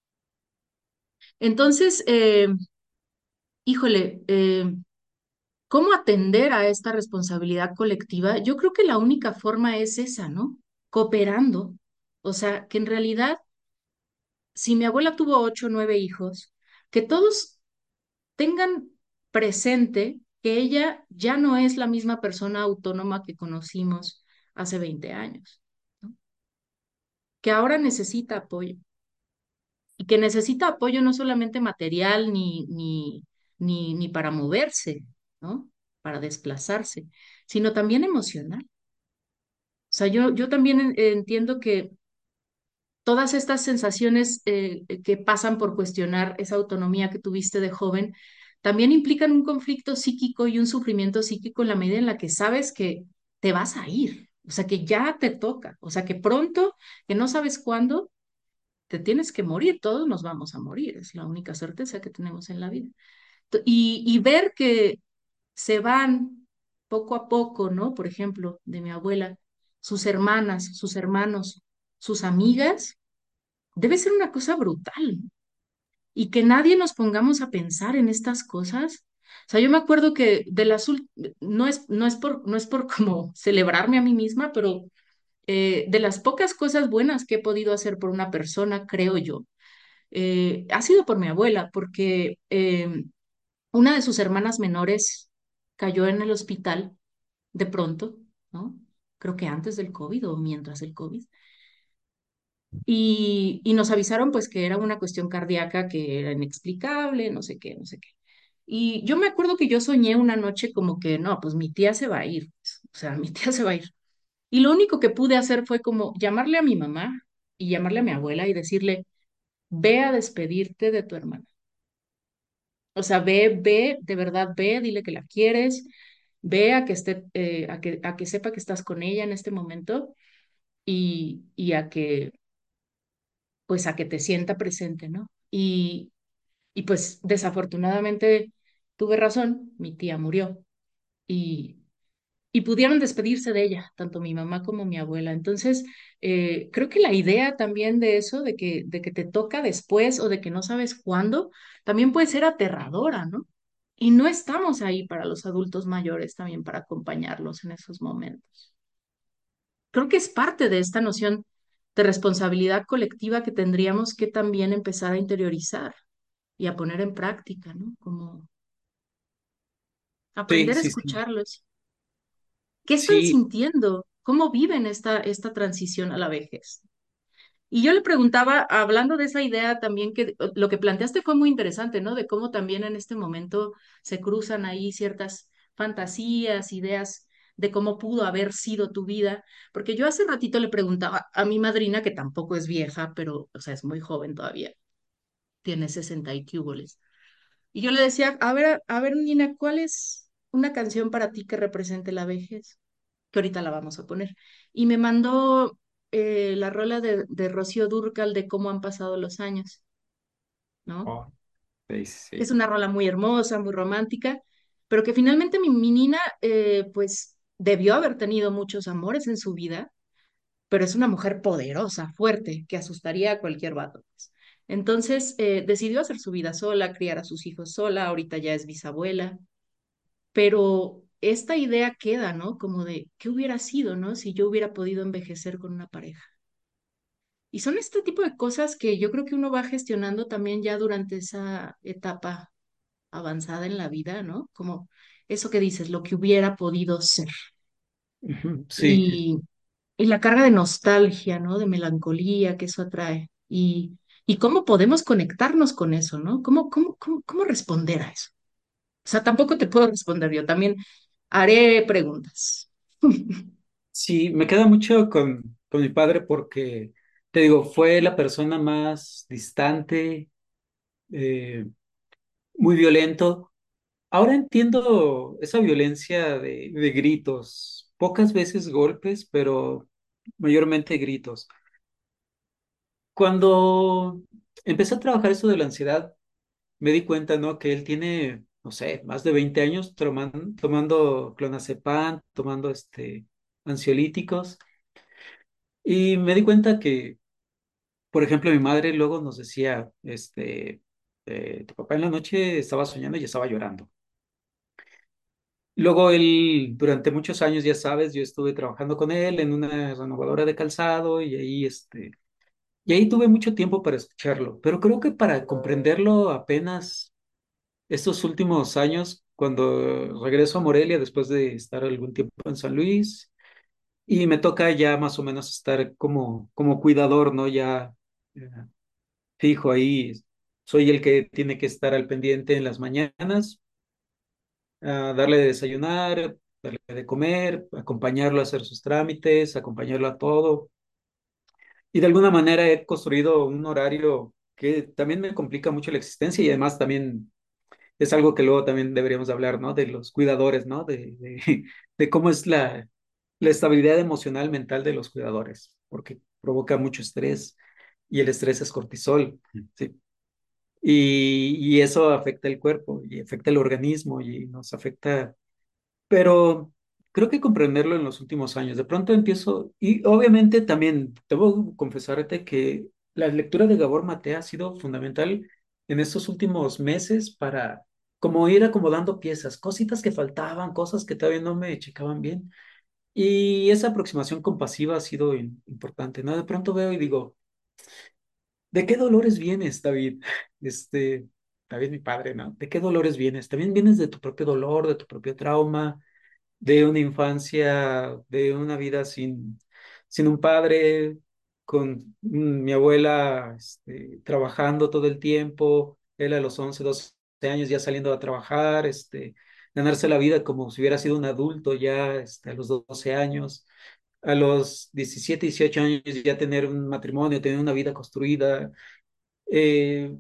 Entonces, eh, híjole, eh, ¿cómo atender a esta responsabilidad colectiva? Yo creo que la única forma es esa, ¿no? Cooperando. O sea, que en realidad, si mi abuela tuvo ocho o nueve hijos, que todos tengan presente que ella ya no es la misma persona autónoma que conocimos hace veinte años, ¿no? Que ahora necesita apoyo y que necesita apoyo no solamente material ni, ni, ni, ni para moverse, ¿no? Para desplazarse, sino también emocional. O sea, yo, yo también en- entiendo que todas estas sensaciones eh, que pasan por cuestionar esa autonomía que tuviste de joven, también implican un conflicto psíquico y un sufrimiento psíquico en la medida en la que sabes que te vas a ir, o sea, que ya te toca, o sea, que pronto, que no sabes cuándo, te tienes que morir, todos nos vamos a morir, es la única certeza que tenemos en la vida. T- Y, y ver que se van poco a poco, ¿no? Por ejemplo, de mi abuela, sus hermanas, sus hermanos, sus amigas, debe ser una cosa brutal y que nadie nos pongamos a pensar en estas cosas. O sea, yo me acuerdo que de las ul- no es, no es por, no es por como celebrarme a mí misma, pero eh, de las pocas cosas buenas que he podido hacer por una persona, creo yo, eh, ha sido por mi abuela, porque eh, una de sus hermanas menores cayó en el hospital de pronto ¿no? Creo que antes del COVID o mientras el COVID. Y, y nos avisaron pues que era una cuestión cardíaca que era inexplicable, no sé qué, no sé qué. Y yo me acuerdo que yo soñé una noche como que, no, pues mi tía se va a ir, pues, o sea, mi tía se va a ir. Y lo único que pude hacer fue como llamarle a mi mamá y llamarle a mi abuela y decirle, ve a despedirte de tu hermana. O sea, ve, ve, de verdad ve, dile que la quieres, ve a que esté, eh, a que, a que sepa que estás con ella en este momento y, y a que, pues a que te sienta presente, ¿no? Y, y pues desafortunadamente tuve razón, mi tía murió y, y pudieron despedirse de ella, tanto mi mamá como mi abuela. Entonces, eh, creo que la idea también de eso, de que, de que te toca después o de que no sabes cuándo, también puede ser aterradora, ¿no? Y no estamos ahí para los adultos mayores también para acompañarlos en esos momentos. Creo que es parte de esta noción de responsabilidad colectiva que tendríamos que también empezar a interiorizar y a poner en práctica, ¿no? Como Sí, aprender a sí, sí. escucharlos. ¿Qué están Sí, sintiendo? ¿Cómo viven esta, esta transición a la vejez? Y yo le preguntaba, hablando de esa idea también, que lo que planteaste fue muy interesante, ¿no? De cómo también en este momento se cruzan ahí ciertas fantasías, ideas de cómo pudo haber sido tu vida. Porque yo hace ratito le preguntaba a mi madrina, que tampoco es vieja, pero, o sea, es muy joven todavía, tiene sesenta y cúboles. Y yo le decía, a ver, a ver, Nina, ¿cuál es una canción para ti que represente la vejez? Que ahorita la vamos a poner. Y me mandó eh, la rola de, de Rocío Dúrcal de Cómo han pasado los años, ¿no? oh, sí, Es sí. una rola muy hermosa, muy romántica, pero que finalmente mi, mi Nina, eh, pues, debió haber tenido muchos amores en su vida, pero es una mujer poderosa, fuerte, que asustaría a cualquier vato, pues. Entonces, eh, decidió hacer su vida sola, criar a sus hijos sola, ahorita ya es bisabuela, pero esta idea queda, ¿no? Como de, ¿qué hubiera sido, ¿no? Si yo hubiera podido envejecer con una pareja. Y son este tipo de cosas que yo creo que uno va gestionando también ya durante esa etapa avanzada en la vida, ¿no? Como eso que dices, lo que hubiera podido ser. Ujú, sí, Y, y la carga de nostalgia, ¿no? De melancolía que eso atrae. Y, y cómo podemos conectarnos con eso, ¿no? ¿Cómo, cómo, cómo, cómo responder a eso? O sea, tampoco te puedo responder yo, también haré preguntas. sí, me queda mucho con, con mi padre porque, te digo, fue la persona más distante, eh, muy violento. Ahora entiendo esa violencia de, de gritos, pocas veces golpes, pero mayormente gritos. Cuando empecé a trabajar eso de la ansiedad, me di cuenta, ¿no? Que él tiene, no sé, más de veinte años toman- tomando clonazepam, tomando este, ansiolíticos. Y me di cuenta que, por ejemplo, mi madre luego nos decía, este, eh, tu papá en la noche estaba soñando y estaba llorando. Luego él, durante muchos años, ya sabes, yo estuve trabajando con él en una renovadora de calzado y ahí, este, y ahí tuve mucho tiempo para escucharlo, pero creo que para comprenderlo apenas estos últimos años, cuando regreso a Morelia después de estar algún tiempo en San Luis y me toca ya más o menos estar como, como cuidador, ¿no? Ya eh, fijo ahí, soy el que tiene que estar al pendiente en las mañanas, a darle de desayunar, darle de comer, acompañarlo a hacer sus trámites, acompañarlo a todo. Y de alguna manera he construido un horario que también me complica mucho la existencia y además también es algo que luego también deberíamos hablar, ¿no? De los cuidadores, ¿no? De, de, de cómo es la, la estabilidad emocional mental de los cuidadores, porque provoca mucho estrés y el estrés es cortisol, ¿sí? Y, y eso afecta el cuerpo y afecta el organismo y nos afecta, pero creo que comprenderlo en los últimos años. De pronto empiezo, y obviamente también debo confesarte que la lectura de Gabor Mate ha sido fundamental en estos últimos meses para como ir acomodando piezas, cositas que faltaban, cosas que todavía no me checaban bien. Y esa aproximación compasiva ha sido in- importante, ¿no? De pronto veo y digo, ¿de qué dolores vienes, David? Este, David, mi padre, ¿no? ¿De qué dolores vienes? También vienes de tu propio dolor, de tu propio trauma de una infancia, de una vida sin, sin un padre, con mm, mi abuela este, trabajando todo el tiempo, él a los once doce años ya saliendo a trabajar, este, ganarse la vida como si hubiera sido un adulto ya este, a los doce años, a los diecisiete dieciocho años ya tener un matrimonio, tener una vida construida, eh,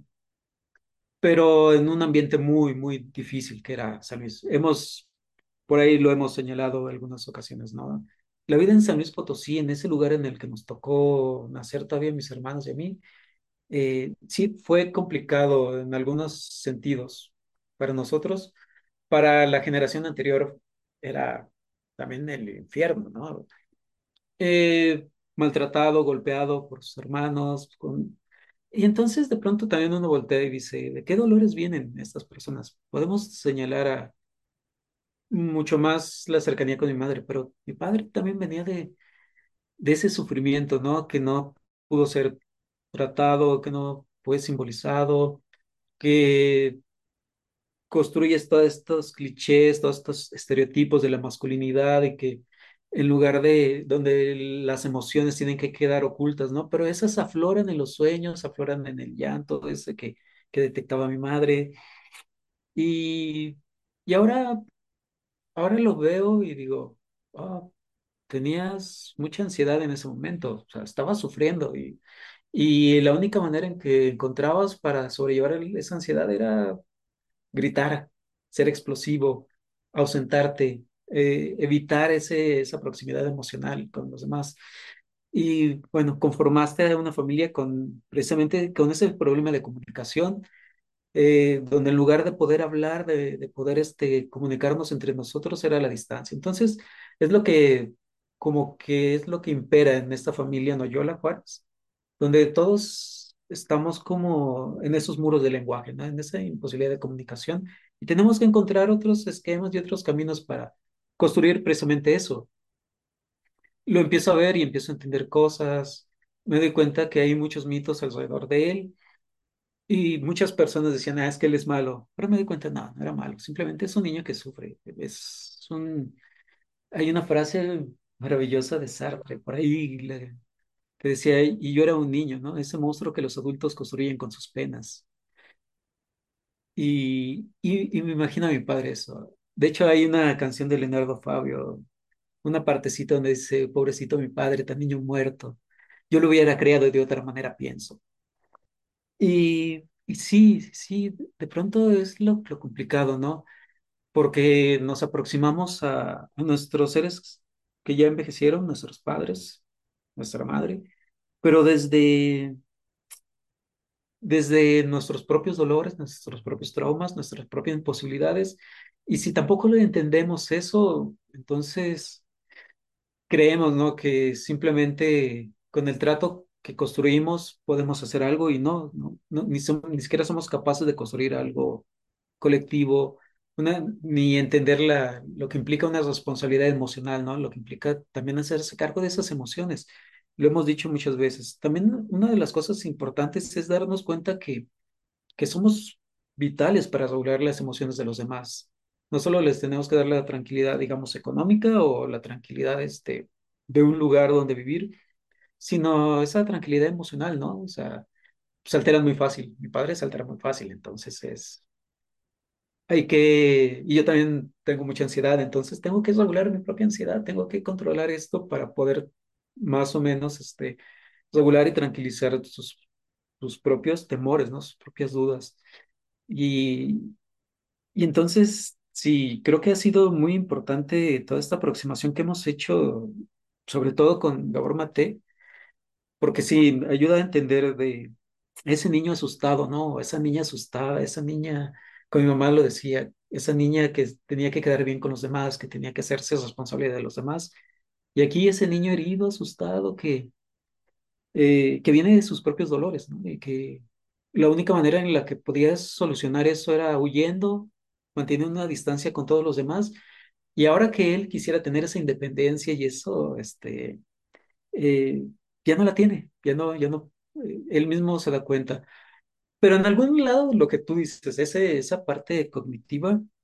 pero en un ambiente muy, muy difícil que era San Luis. Hemos por ahí lo hemos señalado en algunas ocasiones, ¿no? La vida en San Luis Potosí, en ese lugar en el que nos tocó nacer todavía mis hermanos y a mí, eh, sí fue complicado en algunos sentidos para nosotros. Para la generación anterior era también el infierno, ¿no? Eh, maltratado, golpeado por sus hermanos. Con... Y entonces de pronto también uno voltea y dice, ¿de qué dolores vienen estas personas? Podemos señalar a mucho más la cercanía con mi madre, pero mi padre también venía de, de ese sufrimiento, ¿no? Que no pudo ser tratado, que no fue simbolizado, que construyes todos estos clichés, todos estos estereotipos de la masculinidad y que en lugar de donde las emociones tienen que quedar ocultas, ¿no? Pero esas afloran en los sueños, afloran en el llanto, ese que, que detectaba mi madre. Y, y ahora, ahora lo veo y digo, "Ah, tenías mucha ansiedad en ese momento, o sea, estabas sufriendo y, y la única manera en que encontrabas para sobrellevar el- esa ansiedad era gritar, ser explosivo, ausentarte, eh, evitar ese, esa proximidad emocional con los demás. Y bueno, conformaste a una familia con precisamente con ese problema de comunicación eh, donde en lugar de poder hablar, de, de poder este, comunicarnos entre nosotros, era la distancia. Entonces, es lo que, como que es lo que impera en esta familia Noyola Juárez, donde todos estamos como en esos muros de lenguaje, ¿no? En esa imposibilidad de comunicación, y tenemos que encontrar otros esquemas y otros caminos para construir precisamente eso. Lo empiezo a ver y empiezo a entender cosas, me doy cuenta que hay muchos mitos alrededor de él y muchas personas decían, ah, es que él es malo. Pero me di cuenta, no, no era malo. Simplemente es un niño que sufre. Es un... Hay una frase maravillosa de Sartre, por ahí le- que decía, y yo era un niño, ¿no? Ese monstruo que los adultos construyen con sus penas. Y, y, y me imagino a mi padre eso. De hecho, hay una canción de Leonardo Fabio, una partecita donde dice, pobrecito mi padre, tan niño muerto. Yo lo hubiera creado de otra manera, pienso. Y, y sí, sí, de pronto es lo, lo complicado, ¿no? Porque nos aproximamos a, a nuestros seres que ya envejecieron, nuestros padres, nuestra madre, pero desde, desde nuestros propios dolores, nuestros propios traumas, nuestras propias imposibilidades. Y si tampoco lo entendemos eso, entonces creemos, ¿no? Que simplemente con el trato que construimos podemos hacer algo y no, no, no, ni, som- ni siquiera somos capaces de construir algo colectivo, una, ni entender la, lo que implica una responsabilidad emocional, ¿no? Lo que implica también hacerse cargo de esas emociones. Lo hemos dicho muchas veces. También una de las cosas importantes es darnos cuenta que, que somos vitales para regular las emociones de los demás. No solo les tenemos que dar la tranquilidad, digamos, económica o la tranquilidad este, de un lugar donde vivir, sino esa tranquilidad emocional, ¿no? O sea, se alteran muy fácil. Mi padre se altera muy fácil, entonces es hay que, y yo también tengo mucha ansiedad, entonces tengo que regular mi propia ansiedad, tengo que controlar esto para poder más o menos este, regular y tranquilizar sus, sus propios temores, ¿no? Sus propias dudas. Y, y entonces, sí, creo que ha sido muy importante toda esta aproximación que hemos hecho, sobre todo con Gabor Maté, porque sí, ayuda a entender de ese niño asustado, ¿no? Esa niña asustada, esa niña, como mi mamá lo decía, esa niña que tenía que quedar bien con los demás, que tenía que hacerse responsable de los demás. Y aquí ese niño herido, asustado, que, eh, que viene de sus propios dolores, ¿no? Y que la única manera en la que podías solucionar eso era huyendo, manteniendo una distancia con todos los demás. Y ahora que él quisiera tener esa independencia y eso, este eh, ya no la tiene, ya no, ya no, eh, él mismo se da cuenta. Pero en algún lado, lo que tú dices, ese, esa parte cognitiva,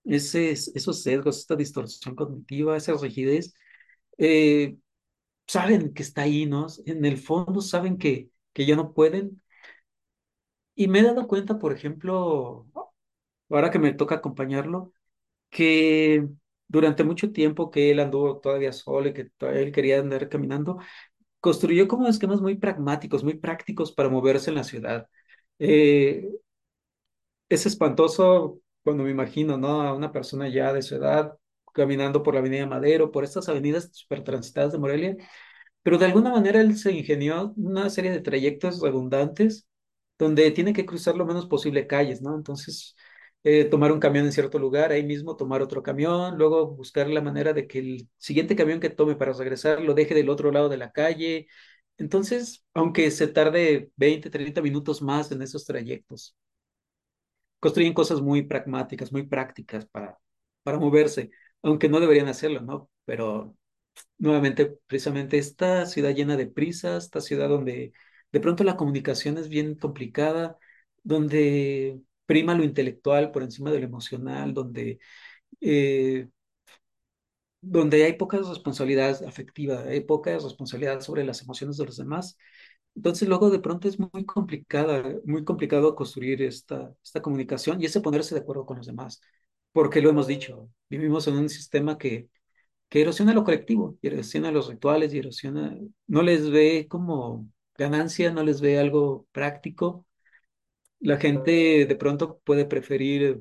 ese, esos sesgos, esta distorsión cognitiva, esa rigidez, eh, saben que está ahí, ¿no? En el fondo saben que, que ya no pueden. Y me he dado cuenta, por ejemplo, ahora que me toca acompañarlo, que durante mucho tiempo que él anduvo todavía solo y que todavía él quería andar caminando, construyó como esquemas muy pragmáticos, muy prácticos para moverse en la ciudad. Eh, es espantoso cuando me imagino, ¿no? A una persona ya de su edad caminando por la Avenida Madero, por estas avenidas súper transitadas de Morelia, pero de alguna manera él se ingenió una serie de trayectos redundantes donde tiene que cruzar lo menos posible calles, ¿no? Entonces, eh, tomar un camión en cierto lugar, ahí mismo tomar otro camión, luego buscar la manera de que el siguiente camión que tome para regresar lo deje del otro lado de la calle. Entonces, aunque se tarde veinte, treinta minutos más en esos trayectos, construyen cosas muy pragmáticas, muy prácticas para, para moverse, aunque no deberían hacerlo, ¿no? Pero nuevamente, precisamente esta ciudad llena de prisas, esta ciudad donde de pronto la comunicación es bien complicada, donde prima lo intelectual por encima de lo emocional, donde, eh, donde hay poca responsabilidad afectiva, hay poca responsabilidad sobre las emociones de los demás. Entonces luego de pronto es muy complicada, muy complicado construir esta, esta comunicación y ese ponerse de acuerdo con los demás, porque lo hemos dicho, vivimos en un sistema que que erosiona lo colectivo, y erosiona los rituales, y erosiona, no les ve como ganancia, no les ve algo práctico. La gente de pronto puede preferir,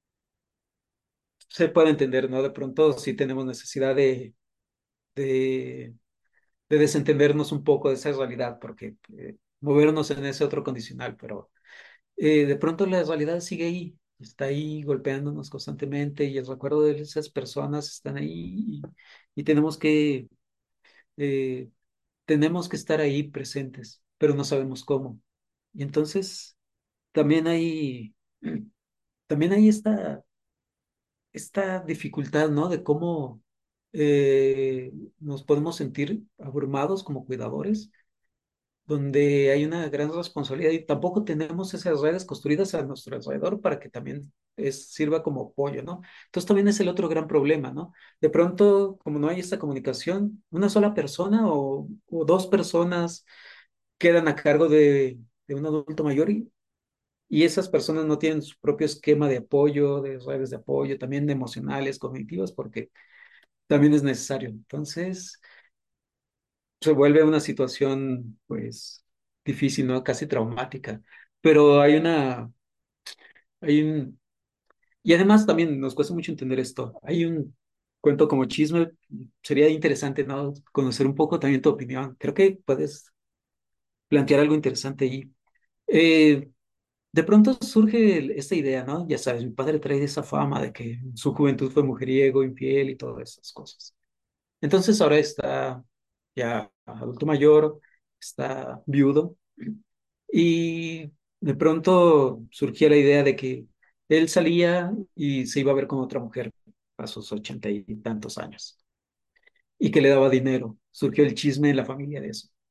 se puede entender, ¿no? De pronto sí tenemos necesidad de, de, de desentendernos un poco de esa realidad, porque eh, movernos en ese otro condicional, pero eh, de pronto la realidad sigue ahí, está ahí golpeándonos constantemente, y el recuerdo de esas personas están ahí, y, y tenemos que eh, tenemos que estar ahí presentes, pero no sabemos cómo. Y entonces también hay, también hay esta, esta dificultad, ¿no? De cómo eh, nos podemos sentir abrumados como cuidadores, donde hay una gran responsabilidad y tampoco tenemos esas redes construidas a nuestro alrededor para que también es, sirva como apoyo, ¿no? Entonces también es el otro gran problema, ¿no? De pronto, como no hay esta comunicación, una sola persona o, o dos personas quedan a cargo de, de un adulto mayor y, y esas personas no tienen su propio esquema de apoyo, de redes de apoyo, también de emocionales, cognitivas, porque también es necesario. Entonces, se vuelve una situación, pues, difícil, ¿no? Casi traumática. Pero hay una, hay un, y además también nos cuesta mucho entender esto. Hay un cuento como chisme, sería interesante, ¿no? Conocer un poco también tu opinión. Creo que puedes plantear algo interesante allí. Eh, De pronto surge el- esta idea, ¿no? Ya sabes, mi padre trae esa fama de que en su juventud fue mujeriego, infiel y todas esas cosas. Entonces ahora está ya adulto mayor, está viudo y de pronto surgía la idea de que él salía y se iba a ver con otra mujer a sus ochenta y tantos años y que le daba dinero. Surgió el chisme en la familia de eso.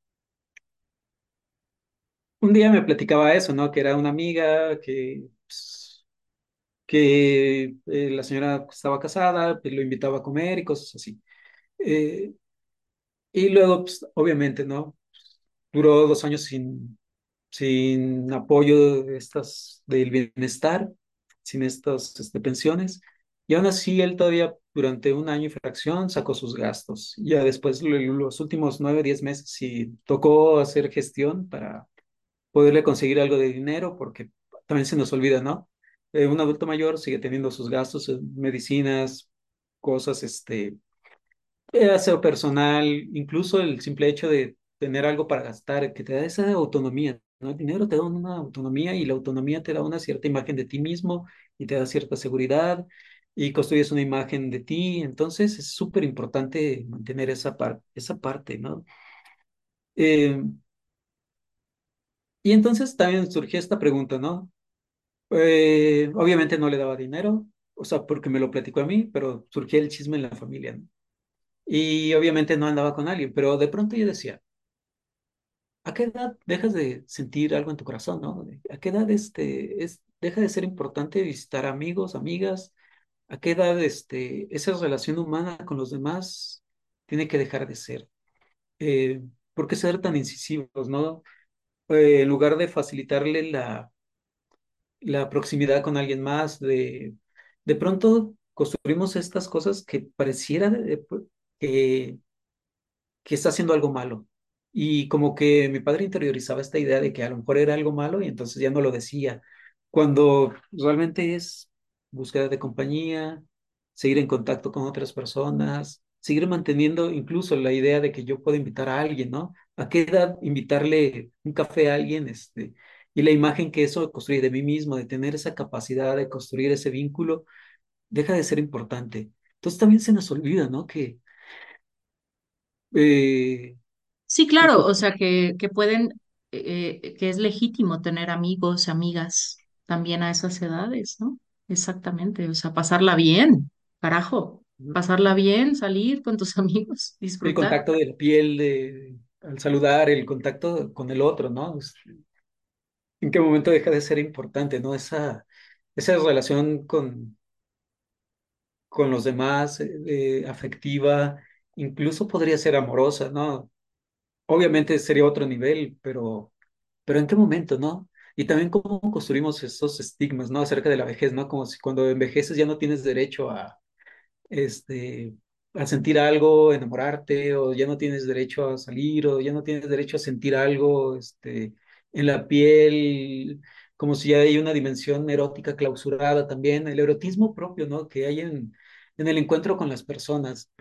Un día me platicaba eso, ¿no? Que era una amiga que pues, que eh, la señora estaba casada, pues lo invitaba a comer y cosas así. Eh, y luego, pues, obviamente, ¿no? Duró dos años sin, sin apoyo de estas, del bienestar, sin estas este, pensiones. Y aún así, él todavía durante un año y fracción sacó sus gastos. Ya después, lo- los últimos nueve, diez meses, sí tocó hacer gestión para poderle conseguir algo de dinero, porque también se nos olvida, ¿no? Eh, un adulto mayor sigue teniendo sus gastos en medicinas, cosas, este, eh, aseo personal, incluso el simple hecho de tener algo para gastar, que te da esa autonomía, ¿no? El dinero te da una autonomía y la autonomía te da una cierta imagen de ti mismo y te da cierta seguridad y construyes una imagen de ti. Entonces es súper importante mantener esa, par- esa parte, ¿no? Eh, y entonces también surgió esta pregunta, ¿no? Eh, obviamente no le daba dinero, o sea, porque me lo platicó a mí, pero surgía el chisme en la familia, ¿no? Y obviamente no andaba con alguien, pero de pronto yo decía, ¿a qué edad dejas de sentir algo en tu corazón, ¿no? ¿A qué edad este, es, deja de ser importante visitar amigos, amigas, ¿A qué edad este, esa relación humana con los demás tiene que dejar de ser? Eh, ¿por qué ser tan incisivos, no? Eh, en lugar de facilitarle la, la proximidad con alguien más, de, de pronto construimos estas cosas que pareciera de- que que está haciendo algo malo. Y como que mi padre interiorizaba esta idea de que a lo mejor era algo malo y entonces ya no lo decía, cuando realmente es búsqueda de compañía, seguir en contacto con otras personas, seguir manteniendo incluso la idea de que yo puedo invitar a alguien, ¿no? ¿A qué edad invitarle un café a alguien? Este, y la imagen que eso construye de mí mismo, de tener esa capacidad de construir ese vínculo, deja de ser importante. Entonces también se nos olvida, ¿no? Que, eh, Sí, que claro, o sea, que, que pueden, eh, eh, que es legítimo tener amigos, amigas también a esas edades, ¿no? Exactamente, o sea, pasarla bien, carajo, pasarla bien, salir con tus amigos, el disfrutar. contacto de la piel, de, al saludar, el contacto con el otro, ¿no? Es- ¿En qué momento deja de ser importante, ¿no? Esa, esa relación con, con los demás, eh, eh, afectiva, incluso podría ser amorosa, ¿no? Obviamente sería otro nivel, pero, pero ¿en qué momento, no? Y también cómo construimos esos estigmas, ¿no? Acerca de la vejez, ¿no? Como si cuando envejeces ya no tienes derecho a este, a sentir algo, enamorarte, o ya no tienes derecho a salir, o ya no tienes derecho a sentir algo, este, en la piel, como si hay una dimensión erótica clausurada también, el erotismo propio, ¿no? Que hay en, en el encuentro con las personas.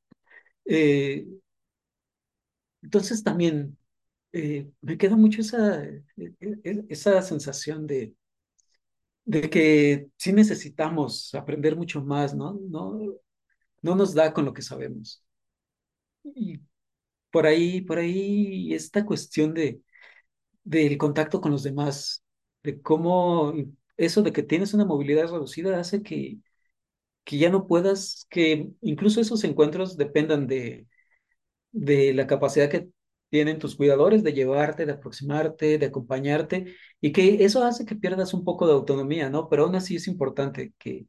Eh, entonces también eh, me queda mucho esa, eh, eh, esa sensación de, de que sí necesitamos aprender mucho más, ¿no? No, no nos da con lo que sabemos. Y por ahí, por ahí esta cuestión de, del contacto con los demás, de cómo eso de que tienes una movilidad reducida hace que, que ya no puedas, que incluso esos encuentros dependan de, de la capacidad que tienen tus cuidadores de llevarte, de aproximarte, de acompañarte, y que eso hace que pierdas un poco de autonomía, ¿no? Pero aún así es importante que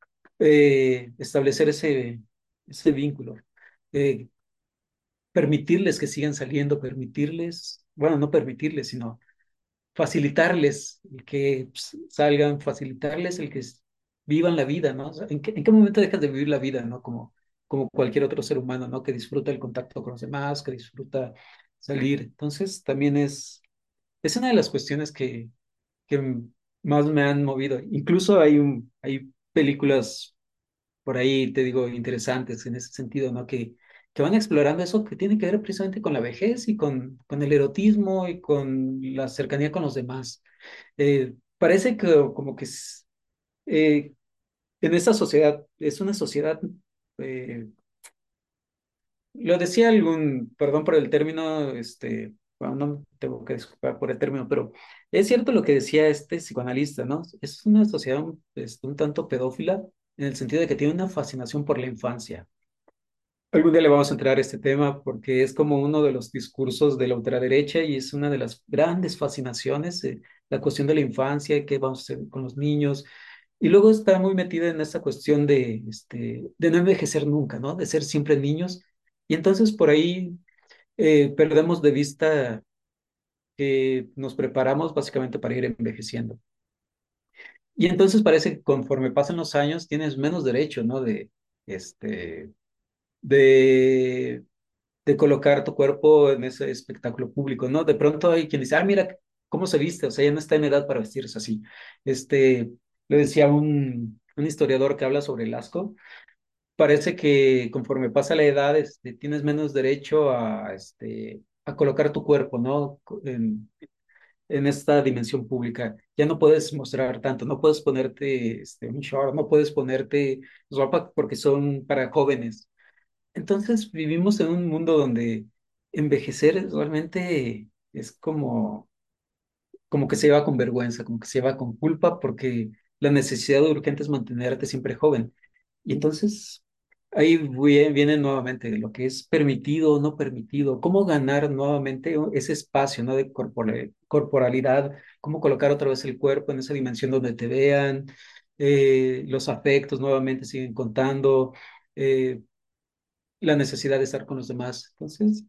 eh, establecer ese, ese vínculo. Eh, Permitirles que sigan saliendo, permitirles, bueno, no permitirles, sino facilitarles el que pues, salgan, facilitarles el que s- vivan la vida, ¿no? O sea, ¿en qué, en qué momento dejas de vivir la vida, ¿no? Como, como cualquier otro ser humano, ¿no? Que disfruta el contacto con los demás, que disfruta salir. Entonces, también es, es una de las cuestiones que, que m- más me han movido. Incluso hay, un, hay películas por ahí, te digo, interesantes en ese sentido, ¿no? Que, que van explorando eso que tiene que ver precisamente con la vejez y con, con el erotismo y con la cercanía con los demás. Eh, parece que como que es, eh, en esta sociedad, es una sociedad, eh, lo decía algún, perdón por el término, este, bueno, no me tengo que disculpar por el término, pero es cierto lo que decía este psicoanalista, ¿no? Es una sociedad un, este, un tanto pedófila en el sentido de que tiene una fascinación por la infancia. Algún día le vamos a entrar a este tema porque es como uno de los discursos de la ultraderecha y es una de las grandes fascinaciones, eh, la cuestión de la infancia, qué vamos a hacer con los niños. Y luego está muy metida en esta cuestión de, este, de no envejecer nunca, ¿no? De ser siempre niños. Y entonces por ahí eh, perdemos de vista que nos preparamos básicamente para ir envejeciendo. Y entonces parece que conforme pasan los años tienes menos derecho, ¿no? De, este, de de colocar tu cuerpo en ese espectáculo público, ¿no? De pronto hay quien dice, ah, mira cómo se viste, o sea, ya no está en edad para vestirse así. Este, le decía un, un historiador que habla sobre el asco, parece que conforme pasa la edad, este, tienes menos derecho a, este, a colocar tu cuerpo, ¿no? En, en esta dimensión pública. Ya no puedes mostrar tanto, no puedes ponerte este, un short, no puedes ponerte ropa porque son para jóvenes. Entonces vivimos en un mundo donde envejecer es realmente es como, como que se lleva con vergüenza, como que se lleva con culpa, porque la necesidad urgente es mantenerte siempre joven. Y entonces ahí vie- viene nuevamente lo que es permitido o no permitido, cómo ganar nuevamente ese espacio, ¿no? De corpore- corporalidad, cómo colocar otra vez el cuerpo en esa dimensión donde te vean. eh, los afectos nuevamente siguen contando, eh, la necesidad de estar con los demás. Entonces,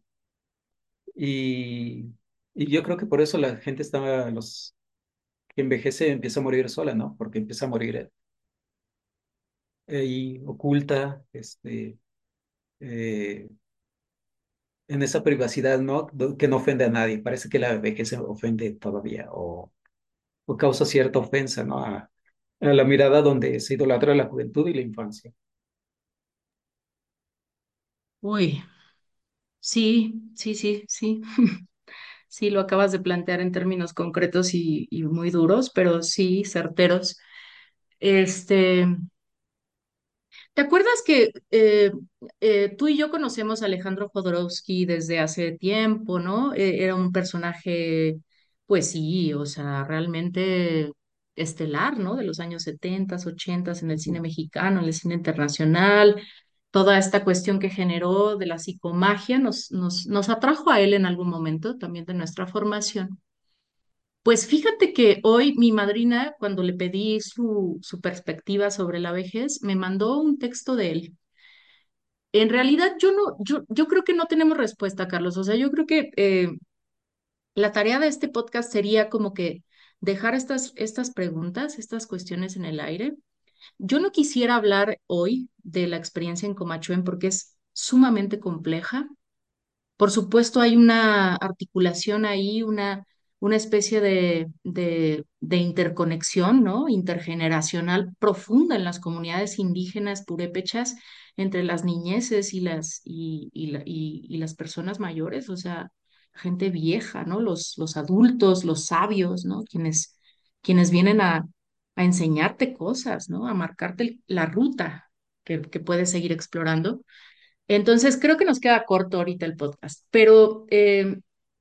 y, y yo creo que por eso la gente está, los que envejece empieza a morir sola, ¿no? Porque empieza a morir eh, y oculta, este, eh, en esa privacidad, ¿no? Do- Que no ofende a nadie. Parece que la vejez ofende todavía o, o causa cierta ofensa, ¿no? A, a la mirada donde se idolatra la juventud y la infancia. Uy, sí, sí, sí, sí. Sí, lo acabas de plantear en términos concretos y, y muy duros, pero sí, certeros. Este, ¿te acuerdas que eh, eh, tú y yo conocemos a Alejandro Jodorowsky desde hace tiempo, ¿no? Eh, era un personaje, pues sí, o sea, realmente estelar, ¿no? De los años setenta, ochenta en el cine mexicano, en el cine internacional. Toda esta cuestión que generó de la psicomagia nos, nos, nos atrajo a él en algún momento, también de nuestra formación. Pues fíjate que hoy mi madrina, cuando le pedí su, su perspectiva sobre la vejez, me mandó un texto de él. En realidad, yo no, yo, yo creo que no tenemos respuesta, Carlos. O sea, yo creo que eh, la tarea de este podcast sería como que dejar estas, estas preguntas, estas cuestiones en el aire. Yo no quisiera hablar hoy de la experiencia en Comachuen porque es sumamente compleja. Por supuesto, hay una articulación ahí, una, una especie de, de, de interconexión, ¿no? Intergeneracional profunda en las comunidades indígenas purépechas, entre las niñeces y las, y, y, la- y- y las personas mayores, o sea, gente vieja, ¿no? Los, los adultos, los sabios, ¿no? Quienes, quienes vienen a, a enseñarte cosas, ¿no? A marcarte el- la ruta que, que puedes seguir explorando. Entonces, creo que nos queda corto ahorita el podcast, pero eh,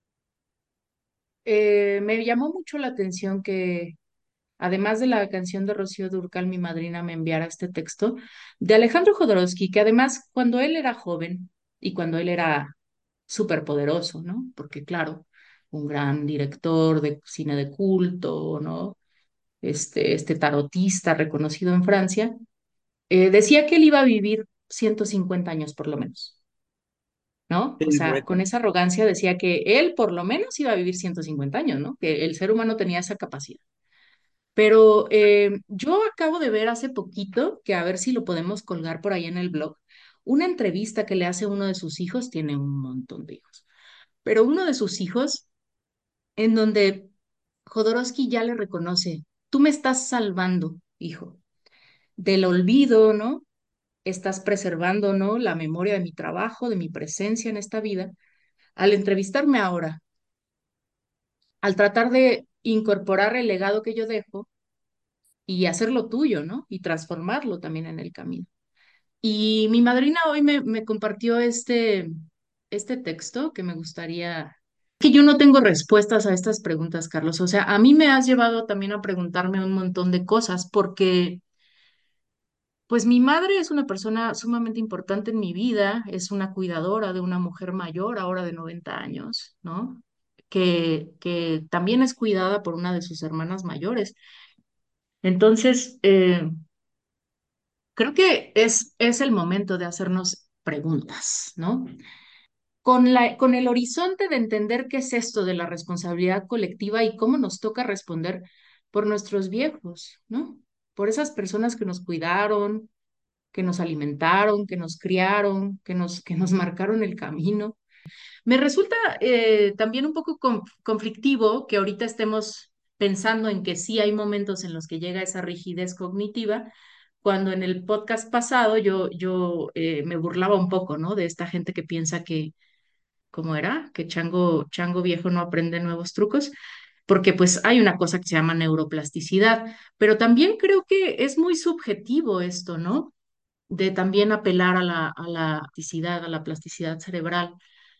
eh, me llamó mucho la atención que, además de la canción de Rocío Dúrcal, mi madrina me enviara este texto de Alejandro Jodorowsky, que además, cuando él era joven y cuando él era súper poderoso, ¿no? Porque, claro, un gran director de cine de culto, ¿no? Este, este tarotista reconocido en Francia, eh, decía que él iba a vivir ciento cincuenta años por lo menos. ¿No? O Sí, sea, con bueno. esa arrogancia decía que él por lo menos iba a vivir ciento cincuenta años, ¿no? Que el ser humano tenía esa capacidad. Pero eh, yo acabo de ver hace poquito, que a ver si lo podemos colgar por ahí en el blog, una entrevista que le hace uno de sus hijos, tiene un montón de hijos, pero uno de sus hijos, en donde Jodorowsky ya le reconoce, tú me estás salvando, hijo, del olvido, ¿no? Estás preservando, ¿no? La memoria de mi trabajo, de mi presencia en esta vida. Al entrevistarme ahora, al tratar de incorporar el legado que yo dejo y hacerlo tuyo, ¿no? Y transformarlo también en el camino. Y mi madrina hoy me, me compartió este, este texto que me gustaría, que yo no tengo respuestas a estas preguntas, Carlos. O sea, a mí me has llevado también a preguntarme un montón de cosas porque, pues mi madre es una persona sumamente importante en mi vida, es una cuidadora de una mujer mayor, ahora de noventa años, ¿no? Que, que también es cuidada por una de sus hermanas mayores. Entonces, eh, creo que es, es el momento de hacernos preguntas, ¿no? Con la, con el horizonte de entender qué es esto de la responsabilidad colectiva y cómo nos toca responder por nuestros viejos, ¿no? Por esas personas que nos cuidaron, que nos alimentaron, que nos criaron, que nos, que nos marcaron el camino. Me resulta eh, también un poco conf- conflictivo que ahorita estemos pensando en que sí hay momentos en los que llega esa rigidez cognitiva, cuando en el podcast pasado yo, yo eh, me burlaba un poco, ¿no? De esta gente que piensa que, ¿cómo era? Que chango, chango viejo no aprende nuevos trucos, porque pues hay una cosa que se llama neuroplasticidad, pero también creo que es muy subjetivo esto, ¿no? De también apelar a la, a la plasticidad, a la plasticidad cerebral,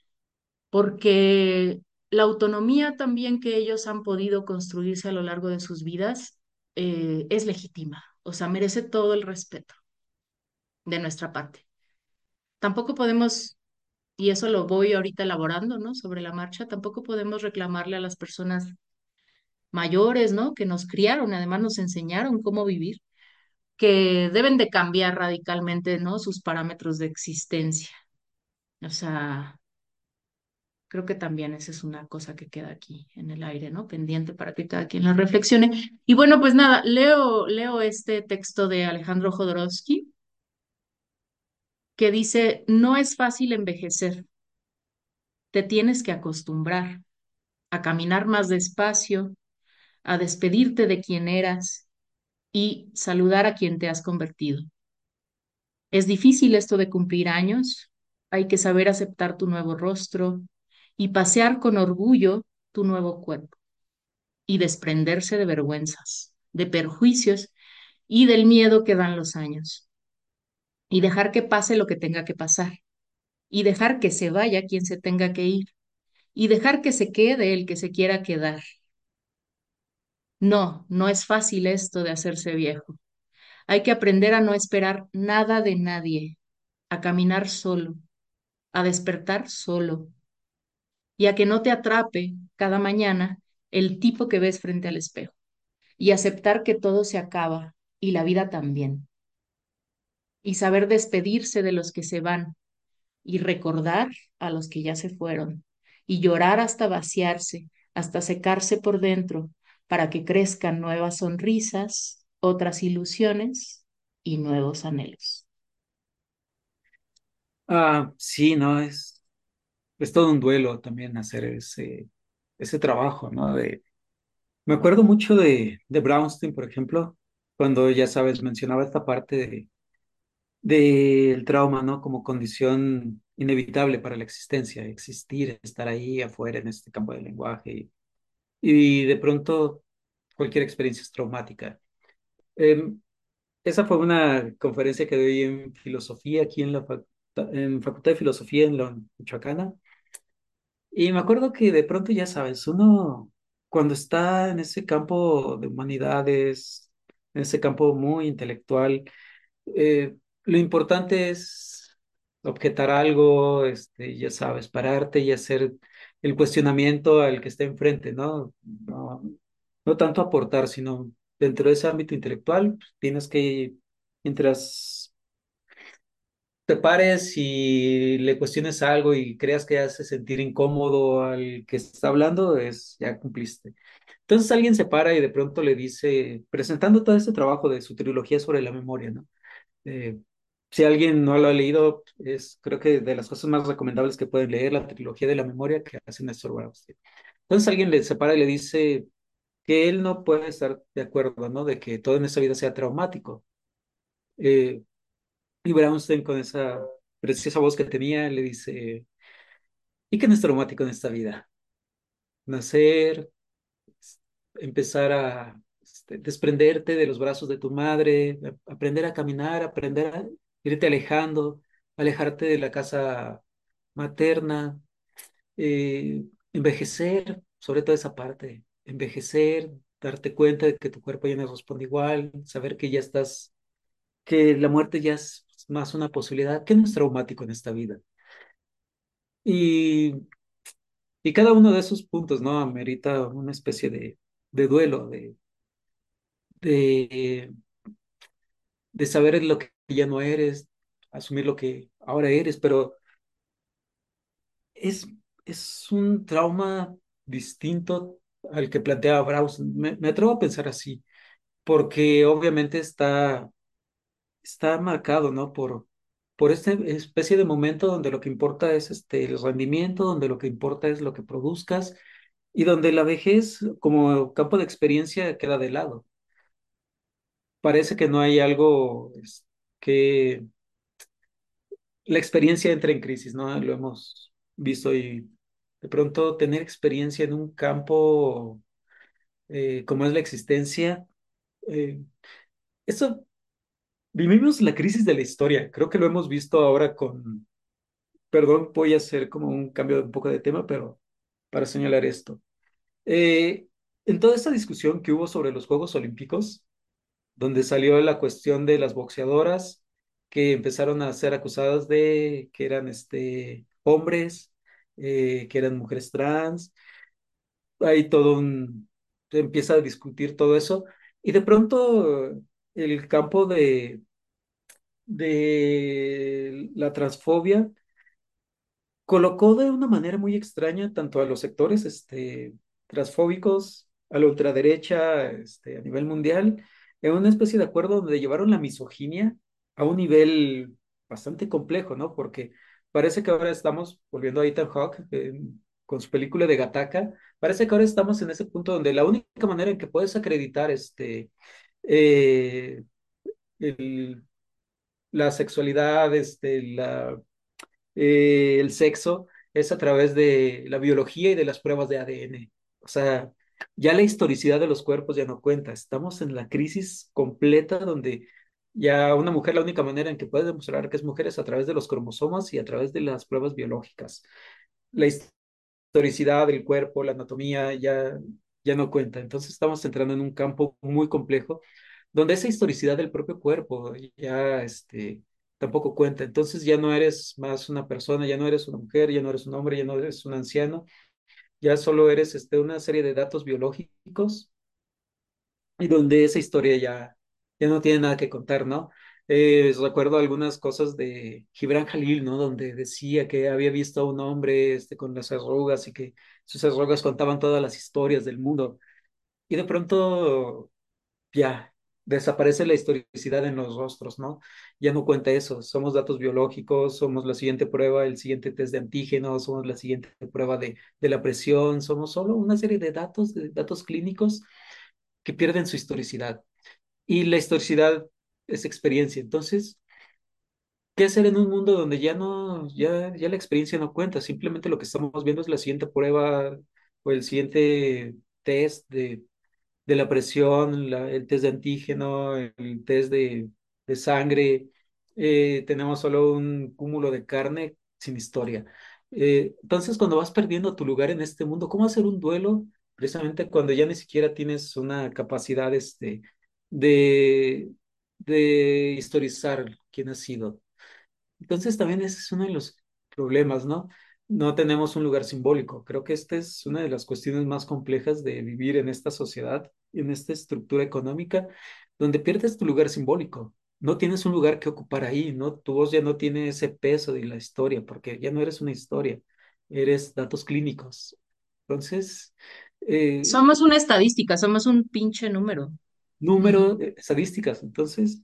porque la autonomía también que ellos han podido construirse a lo largo de sus vidas eh, es legítima, o sea, merece todo el respeto de nuestra parte. Tampoco podemos, y eso lo voy ahorita elaborando, ¿no? Sobre la marcha, tampoco podemos reclamarle a las personas mayores, ¿no? Que nos criaron, además nos enseñaron cómo vivir. que deben de cambiar radicalmente, ¿no? Sus parámetros de existencia. O sea, creo que también esa es una cosa que queda aquí en el aire, ¿no? Pendiente para que cada quien la reflexione. Y bueno, pues nada, leo, leo este texto de Alejandro Jodorowsky que dice, no es fácil envejecer, te tienes que acostumbrar a caminar más despacio, a despedirte de quien eras y saludar a quien te has convertido. Es difícil esto de cumplir años, hay que saber aceptar tu nuevo rostro y pasear con orgullo tu nuevo cuerpo y desprenderse de vergüenzas, de perjuicios y del miedo que dan los años y dejar que pase lo que tenga que pasar y dejar que se vaya quien se tenga que ir y dejar que se quede el que se quiera quedar. No, no es fácil esto de hacerse viejo. Hay que aprender a no esperar nada de nadie, a caminar solo, a despertar solo y a que no te atrape cada mañana el tipo que ves frente al espejo y aceptar que todo se acaba y la vida también y saber despedirse de los que se van y recordar a los que ya se fueron y llorar hasta vaciarse, hasta secarse por dentro para que crezcan nuevas sonrisas, otras ilusiones y nuevos anhelos. Ah, sí, no, es, es todo un duelo también hacer ese, ese trabajo, ¿no? De, me acuerdo mucho de, de Brownstein, por ejemplo, cuando, ya sabes, mencionaba esta parte de, del trauma, ¿no? Como condición inevitable para la existencia, existir, estar ahí afuera en este campo del lenguaje y, y de pronto cualquier experiencia es traumática. Em, Esa fue una conferencia que doy en filosofía aquí en la fac- en Facultad de Filosofía en la Michoacana. Y me acuerdo que de pronto, ya sabes, uno cuando está en ese campo de humanidades, en ese campo muy intelectual, eh, lo importante es objetar algo, este, ya sabes, pararte y hacer el cuestionamiento al que está enfrente, ¿no? No, no tanto aportar, sino dentro de ese ámbito intelectual, pues, tienes que, mientras te pares y le cuestiones algo y creas que hace sentir incómodo al que está hablando, es ya cumpliste. Entonces alguien se para y de pronto le dice, presentando todo este trabajo de su trilogía sobre la memoria, ¿no? Eh, si alguien no lo ha leído, es creo que de las cosas más recomendables que pueden leer, la trilogía de la memoria que hace Néstor Bauste. Entonces alguien le separa y le dice que él no puede estar de acuerdo, ¿no? De que todo en esta vida sea traumático. Eh, y Brownstein con esa preciosa voz que tenía le dice, ¿y qué no es traumático en esta vida? Nacer, empezar a este, desprenderte de los brazos de tu madre, a- aprender a caminar, aprender a irte alejando, alejarte de la casa materna, eh, envejecer, sobre todo esa parte, envejecer, darte cuenta de que tu cuerpo ya no responde igual, saber que ya estás, que la muerte ya es más una posibilidad, que no es traumático en esta vida. Y, y cada uno de esos puntos, ¿no? Amerita una especie de, de duelo, de, de de saber lo que ya no eres, asumir lo que ahora eres, pero es, es un trauma distinto al que planteaba Brauss. Me, me atrevo a pensar así, porque obviamente está, está marcado, ¿no? Por, por esta especie de momento donde lo que importa es este, el rendimiento, donde lo que importa es lo que produzcas y donde la vejez como campo de experiencia queda de lado. Parece que no hay algo es, que la experiencia entra en crisis, ¿no? Lo hemos visto y de pronto tener experiencia en un campo eh, como es la existencia, eh, eso, vivimos la crisis de la historia, creo que lo hemos visto ahora con, perdón, voy a hacer como un cambio de un poco de tema, pero para señalar esto. Eh, en toda esta discusión que hubo sobre los Juegos Olímpicos, donde salió la cuestión de las boxeadoras que empezaron a ser acusadas de que eran este, hombres, eh, que eran mujeres trans. Hay todo un, se empieza a discutir todo eso y de pronto el campo de, de la transfobia colocó de una manera muy extraña tanto a los sectores este, transfóbicos, a la ultraderecha este, a nivel mundial, en una especie de acuerdo donde llevaron la misoginia a un nivel bastante complejo, ¿no? Porque parece que ahora estamos, volviendo a Ethan Hawke, eh, con su película de Gattaca, parece que ahora estamos en ese punto donde la única manera en que puedes acreditar este, eh, el- la sexualidad, este, la eh, el sexo es a través de la biología y de las pruebas de A D N. O sea, ya la historicidad de los cuerpos ya no cuenta. Estamos en la crisis completa donde ya una mujer, la única manera en que puede demostrar que es mujer es a través de los cromosomas y a través de las pruebas biológicas. La historicidad del cuerpo, la anatomía ya, ya no cuenta. Entonces estamos entrando en un campo muy complejo donde esa historicidad del propio cuerpo ya este, tampoco cuenta. Entonces ya no eres más una persona, ya no eres una mujer, ya no eres un hombre, ya no eres un anciano, ya solo eres este, una serie de datos biológicos y donde esa historia ya, ya no tiene nada que contar, ¿no? Eh, recuerdo algunas cosas de Gibran Jalil, ¿no? Donde decía que había visto a un hombre este, con las arrugas y que sus arrugas contaban todas las historias del mundo. Y de pronto ya desaparece la historicidad en los rostros, ¿no? Ya no cuenta eso. Somos datos biológicos, somos la siguiente prueba, el siguiente test de antígenos, somos la siguiente prueba de, de la presión, somos solo una serie de datos, de datos clínicos que pierden su historicidad. Y la historicidad es experiencia. Entonces, ¿qué hacer en un mundo donde ya no, ya, ya la experiencia no cuenta? Simplemente lo que estamos viendo es la siguiente prueba o el siguiente test de de la presión, la- el test de antígeno, el test de, de sangre. Eh, tenemos solo un cúmulo de carne sin historia. Eh, entonces, cuando vas perdiendo tu lugar en este mundo, ¿cómo hacer un duelo? Precisamente cuando ya ni siquiera tienes una capacidad este, de, de historizar quién has sido. Entonces también ese es uno de los problemas, ¿no? No tenemos un lugar simbólico. Creo que esta es una de las cuestiones más complejas de vivir en esta sociedad, en esta estructura económica, donde pierdes tu lugar simbólico. No tienes un lugar que ocupar ahí, ¿no? Tu voz ya no tiene ese peso de la historia, porque ya no eres una historia, eres datos clínicos. Entonces, eh, Somos una estadística, somos un pinche número. Ujú. número, eh, estadísticas. Entonces,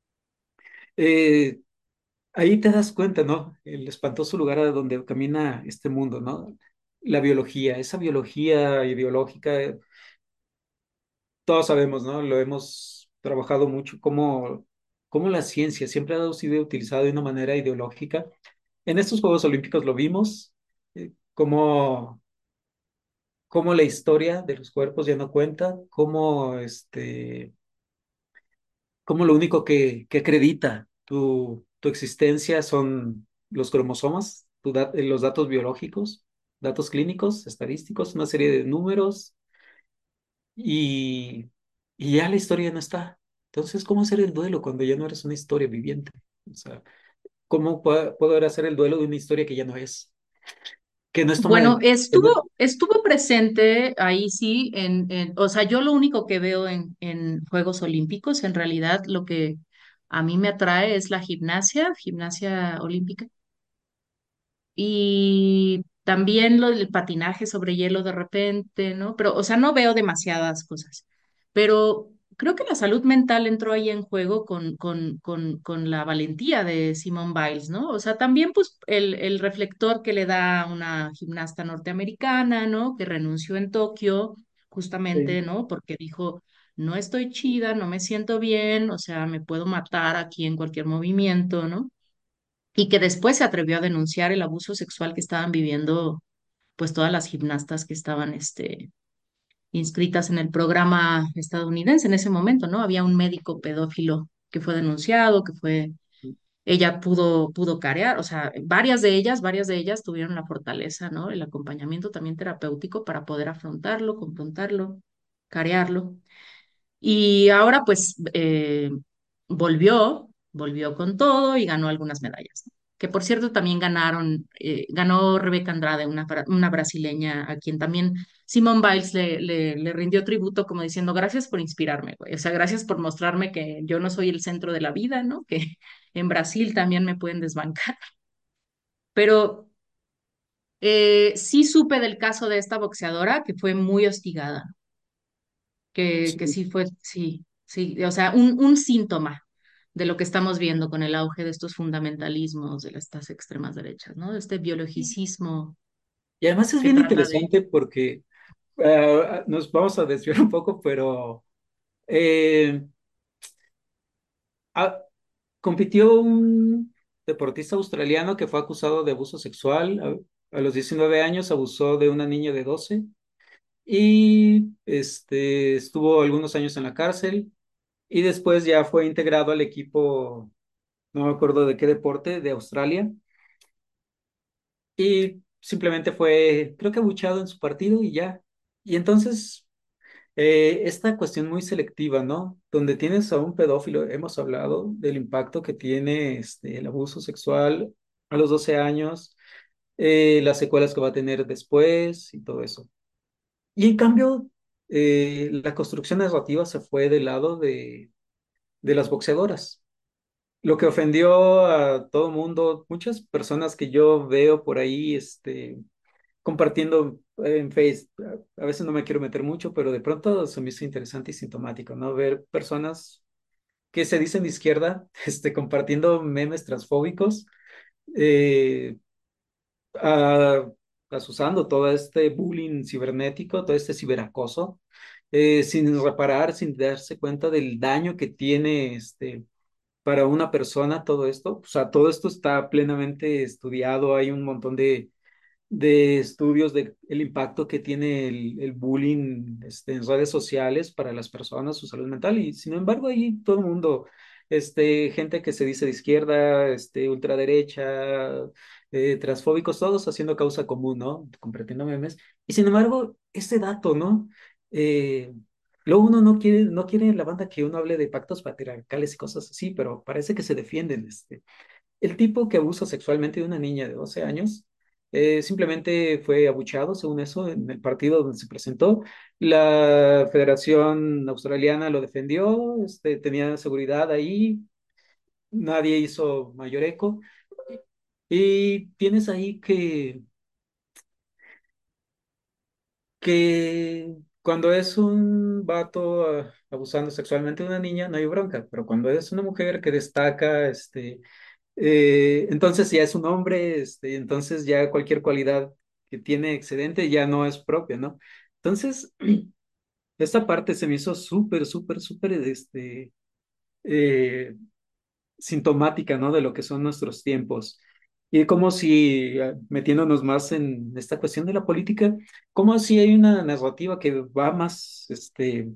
eh, ahí te das cuenta, ¿no? El espantoso lugar a donde camina este mundo, ¿no? La biología, esa biología ideológica, eh, todos sabemos, ¿no? Lo hemos trabajado mucho, cómo, cómo la ciencia siempre ha sido utilizada de una manera ideológica. En estos Juegos Olímpicos lo vimos, eh, cómo, cómo la historia de los cuerpos ya no cuenta, cómo este como lo único que, que acredita tu, tu existencia son los cromosomas, tu dat- eh, los datos biológicos, datos clínicos, estadísticos, una serie de números y, y ya la historia no está. Entonces, ¿cómo hacer el duelo cuando ya no eres una historia viviente? O sea, ¿cómo puedo, poder hacer el duelo de una historia que ya no es? Que no es toma Bueno, de... que no- estuvo, estuvo presente ahí sí, en, en- o sea, yo lo único que veo en, en Juegos Olímpicos, en realidad lo que a mí me atrae es la gimnasia, gimnasia olímpica. Y también lo del patinaje sobre hielo de repente, ¿no? Pero, o sea, no veo demasiadas cosas. Pero creo que la salud mental entró ahí en juego con, con, con, con la valentía de Simone Biles, ¿no? O sea, también pues el, el reflector que le da una gimnasta norteamericana, ¿no? Que renunció en Tokio, justamente, Sí. ¿no? Porque dijo, no estoy chida, no me siento bien, o sea, me puedo matar aquí en cualquier movimiento, ¿no? Y que después se atrevió a denunciar el abuso sexual que estaban viviendo pues todas las gimnastas que estaban este, inscritas en el programa estadounidense en ese momento, ¿no? Había un médico pedófilo que fue denunciado, que fue, ella pudo, pudo carear, o sea, varias de ellas, varias de ellas tuvieron la fortaleza, ¿no? El acompañamiento también terapéutico para poder afrontarlo, confrontarlo, carearlo. Y ahora pues eh, volvió, volvió con todo y ganó algunas medallas. que por cierto también ganaron, eh, ganó Rebeca Andrade, una, bra- una brasileña a quien también Simone Biles le, le, le rindió tributo como diciendo, gracias por inspirarme, güey. O sea, gracias por mostrarme que yo no soy el centro de la vida, ¿no? Que en Brasil también me pueden desbancar. Pero eh, sí supe del caso de esta boxeadora que fue muy hostigada, que, que Sí. sí fue, sí, sí, o sea, un, un síntoma de lo que estamos viendo con el auge de estos fundamentalismos, de estas extremas derechas, ¿no? De este biologicismo Y además es que bien trata de... interesante porque ah, nos vamos a desviar un poco, pero eh, ah, compitió un deportista australiano que fue acusado de abuso sexual. A, a los diecinueve años abusó de una niña de doce y este, estuvo algunos años en la cárcel y después ya fue integrado al equipo, no me acuerdo de qué deporte, de Australia. Y simplemente fue, creo que abuchado en su partido y ya. Y entonces, eh, esta cuestión muy selectiva, ¿no? Donde tienes a un pedófilo, hemos hablado del impacto que tiene este, el abuso sexual a los doce años, eh, las secuelas que va a tener después y todo eso. Y en cambio, eh, la construcción narrativa se fue del lado de, de las boxeadoras. Lo que ofendió a todo mundo, muchas personas que yo veo por ahí, este, compartiendo en Face. A veces no me quiero meter mucho, pero de pronto se me hizo interesante y sintomático, ¿no? Ver personas que se dicen de izquierda, este, compartiendo memes transfóbicos, eh, a- asusando todo este bullying cibernético, todo este ciberacoso, eh, sin reparar, sin darse cuenta del daño que tiene este, para una persona todo esto. O sea, todo esto está plenamente estudiado, hay un montón de de estudios de el impacto que tiene el, el bullying este, en redes sociales para las personas, su salud mental, y sin embargo ahí todo el mundo, este, gente que se dice de izquierda, este, ultraderecha, eh, transfóbicos, todos haciendo causa común, ¿no? Compartiendo memes, y sin embargo, este dato, ¿no? Eh, Luego uno no quiere, no quiere en la banda que uno hable de pactos patriarcales y cosas así, pero parece que se defienden, este. El tipo que abusa sexualmente de una niña de doce años eh, simplemente fue abucheado, según eso, en el partido donde se presentó. La Federación Australiana lo defendió, este, tenía seguridad ahí, nadie hizo mayor eco. Y tienes ahí que, que cuando es un vato ah, abusando sexualmente de una niña, no hay bronca, pero cuando es una mujer que destaca, este, Eh, entonces ya es un hombre, este, entonces ya cualquier cualidad que tiene excedente ya no es propia, ¿no? Entonces, esta parte se me hizo súper, súper, súper, este, eh, sintomática, ¿no? De lo que son nuestros tiempos. Y como si, ah, metiéndonos más en esta cuestión de la política, como si hay una narrativa que va más, este,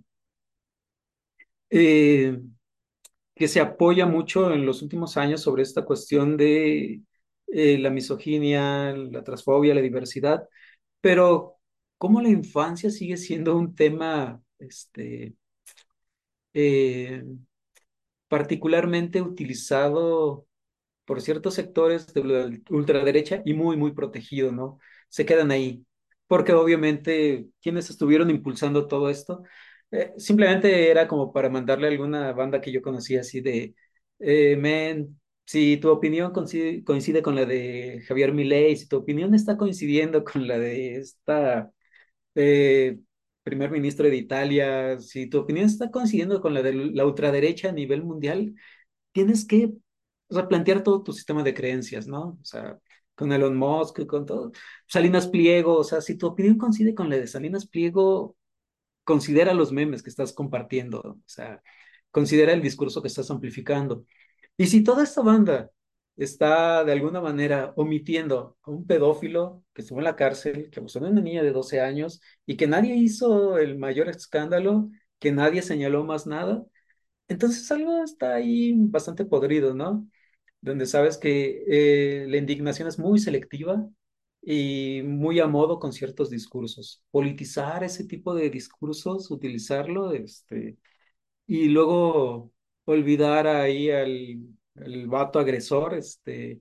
eh, que se apoya mucho en los últimos años sobre esta cuestión de eh, la misoginia, la transfobia, la diversidad, pero cómo la infancia sigue siendo un tema este, eh, particularmente utilizado por ciertos sectores de la ultraderecha y muy, muy protegido, ¿no? Se quedan ahí, porque obviamente quienes estuvieron impulsando todo esto, eh, simplemente era como para mandarle a alguna banda que yo conocía así de, eh, men, si tu opinión coincide, coincide con la de Javier Milei, si tu opinión está coincidiendo con la de esta eh, primer ministro de Italia, si tu opinión está coincidiendo con la de la ultraderecha a nivel mundial, tienes que replantear todo tu sistema de creencias, ¿no? O sea, con Elon Musk, con todo. Salinas Pliego, o sea, si tu opinión coincide con la de Salinas Pliego, considera los memes que estás compartiendo, o sea, considera el discurso que estás amplificando. Y si toda esta banda está de alguna manera omitiendo a un pedófilo que estuvo en la cárcel, que abusó de una niña de doce años y que nadie hizo el mayor escándalo, que nadie señaló más nada, entonces algo está ahí bastante podrido, ¿no? Donde sabes que eh, la indignación es muy selectiva y muy a modo con ciertos discursos. Politizar ese tipo de discursos, utilizarlo, este, y luego olvidar ahí al, al vato agresor, este,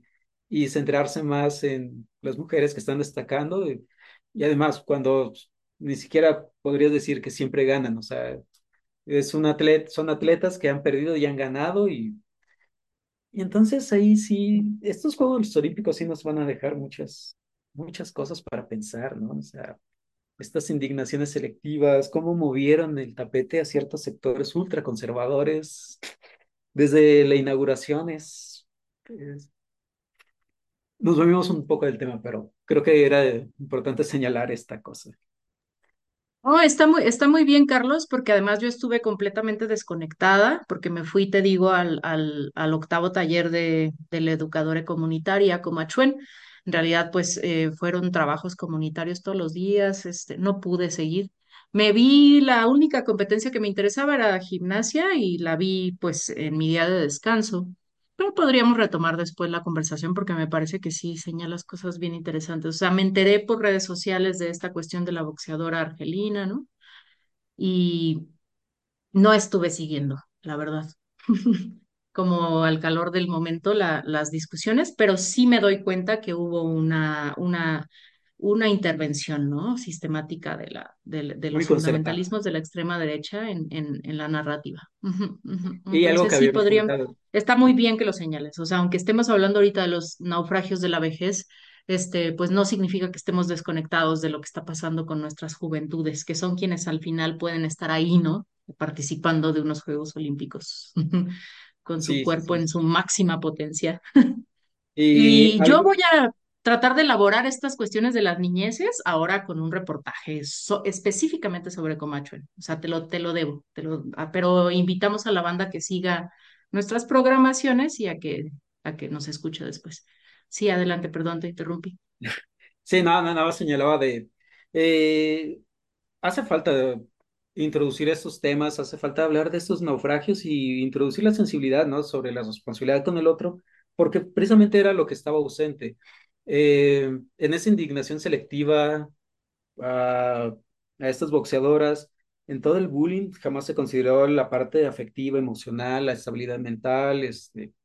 y centrarse más en las mujeres que están destacando. Y, y además, cuando ni siquiera podrías decir que siempre ganan, o sea, es un atleta, son atletas que han perdido y han ganado y, y entonces ahí sí, estos Juegos Olímpicos sí nos van a dejar muchas, muchas cosas para pensar, ¿no? O sea, estas indignaciones selectivas, cómo movieron el tapete a ciertos sectores ultraconservadores desde la inauguración es, es- nos movimos un poco del tema, pero creo que era importante señalar esta cosa. Oh, está muy, está muy bien, Carlos, porque además yo estuve completamente desconectada, porque me fui, te digo, al, al, al octavo taller de, de la educadora comunitaria, Comachuén. En realidad, pues eh, fueron trabajos comunitarios todos los días, este, no pude seguir. Me vi, la única competencia que me interesaba era gimnasia y la vi pues en mi día de descanso. Pero podríamos retomar después la conversación porque me parece que sí señalas cosas bien interesantes. O sea, me enteré por redes sociales de esta cuestión de la boxeadora argelina, ¿no? Y no estuve siguiendo, la verdad, como al calor del momento la- las discusiones, pero sí me doy cuenta que hubo una, una, una intervención, ¿no? Sistemática de la, de, de Muy los concertada. fundamentalismos de la extrema derecha en, en, en la narrativa. Ujú, ujú. Y algo que Entonces sí habíamos podrían, comentado. está muy bien que lo señales, o sea, aunque estemos hablando ahorita de los naufragios de la vejez, este, pues no significa que estemos desconectados de lo que está pasando con nuestras juventudes, que son quienes al final pueden estar ahí, ¿no? Participando de unos Juegos Olímpicos con su Sí, sí, cuerpo sí. en su máxima potencia. Y Y yo algo, voy a tratar de elaborar estas cuestiones de las niñeces ahora con un reportaje so- específicamente sobre Comachuel. O sea, te lo, te lo debo, te lo, ah, pero invitamos a la banda que siga nuestras programaciones y a que, a que nos escuche después. Sí, adelante, perdón, te interrumpí. sí, nada, nada, nada señalaba de, eh, hace falta introducir estos temas, hace falta hablar de estos naufragios y introducir la sensibilidad, ¿no? Sobre la responsabilidad con el otro, porque precisamente era lo que estaba ausente. Eh, en esa indignación selectiva a, a estas boxeadoras, en todo el bullying jamás se consideró la parte afectiva, emocional, la estabilidad mental, este,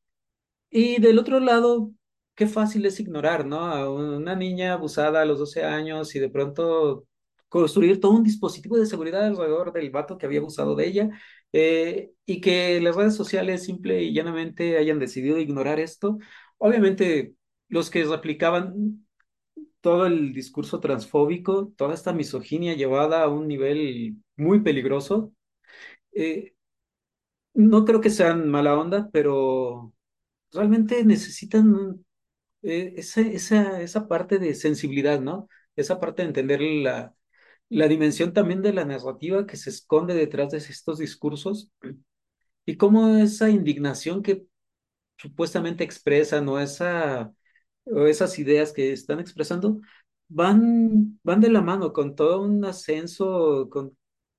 y del otro lado, qué fácil es ignorar, ¿no? A una niña abusada a los doce años y de pronto construir todo un dispositivo de seguridad alrededor del vato que había abusado de ella, eh, y que las redes sociales simple y llanamente hayan decidido ignorar esto. Obviamente, los que replicaban todo el discurso transfóbico, toda esta misoginia llevada a un nivel muy peligroso, eh, no creo que sean mala onda, pero realmente necesitan eh, esa, esa, esa parte de sensibilidad, ¿no? Esa parte de entender la, la dimensión también de la narrativa que se esconde detrás de estos discursos y cómo esa indignación que supuestamente expresan o, esa, o esas ideas que están expresando van, van de la mano con todo un ascenso con,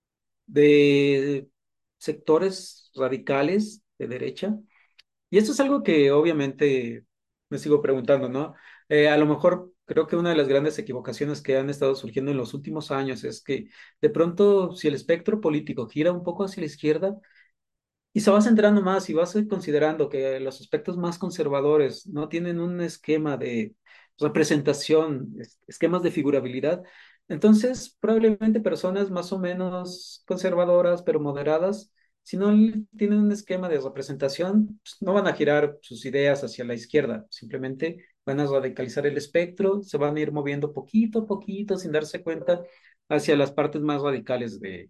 de sectores radicales de derecha. Y esto es algo que obviamente me sigo preguntando, ¿no? Eh, a lo mejor creo que una de las grandes equivocaciones que han estado surgiendo en los últimos años es que de pronto si el espectro político gira un poco hacia la izquierda y se va centrando más y vas considerando que los aspectos más conservadores no tienen un esquema de representación, es- esquemas de figurabilidad, entonces probablemente personas más o menos conservadoras pero moderadas, si no tienen un esquema de representación, pues, no van a girar sus ideas hacia la izquierda, simplemente van a radicalizar el espectro, se van a ir moviendo poquito a poquito sin darse cuenta hacia las partes más radicales de,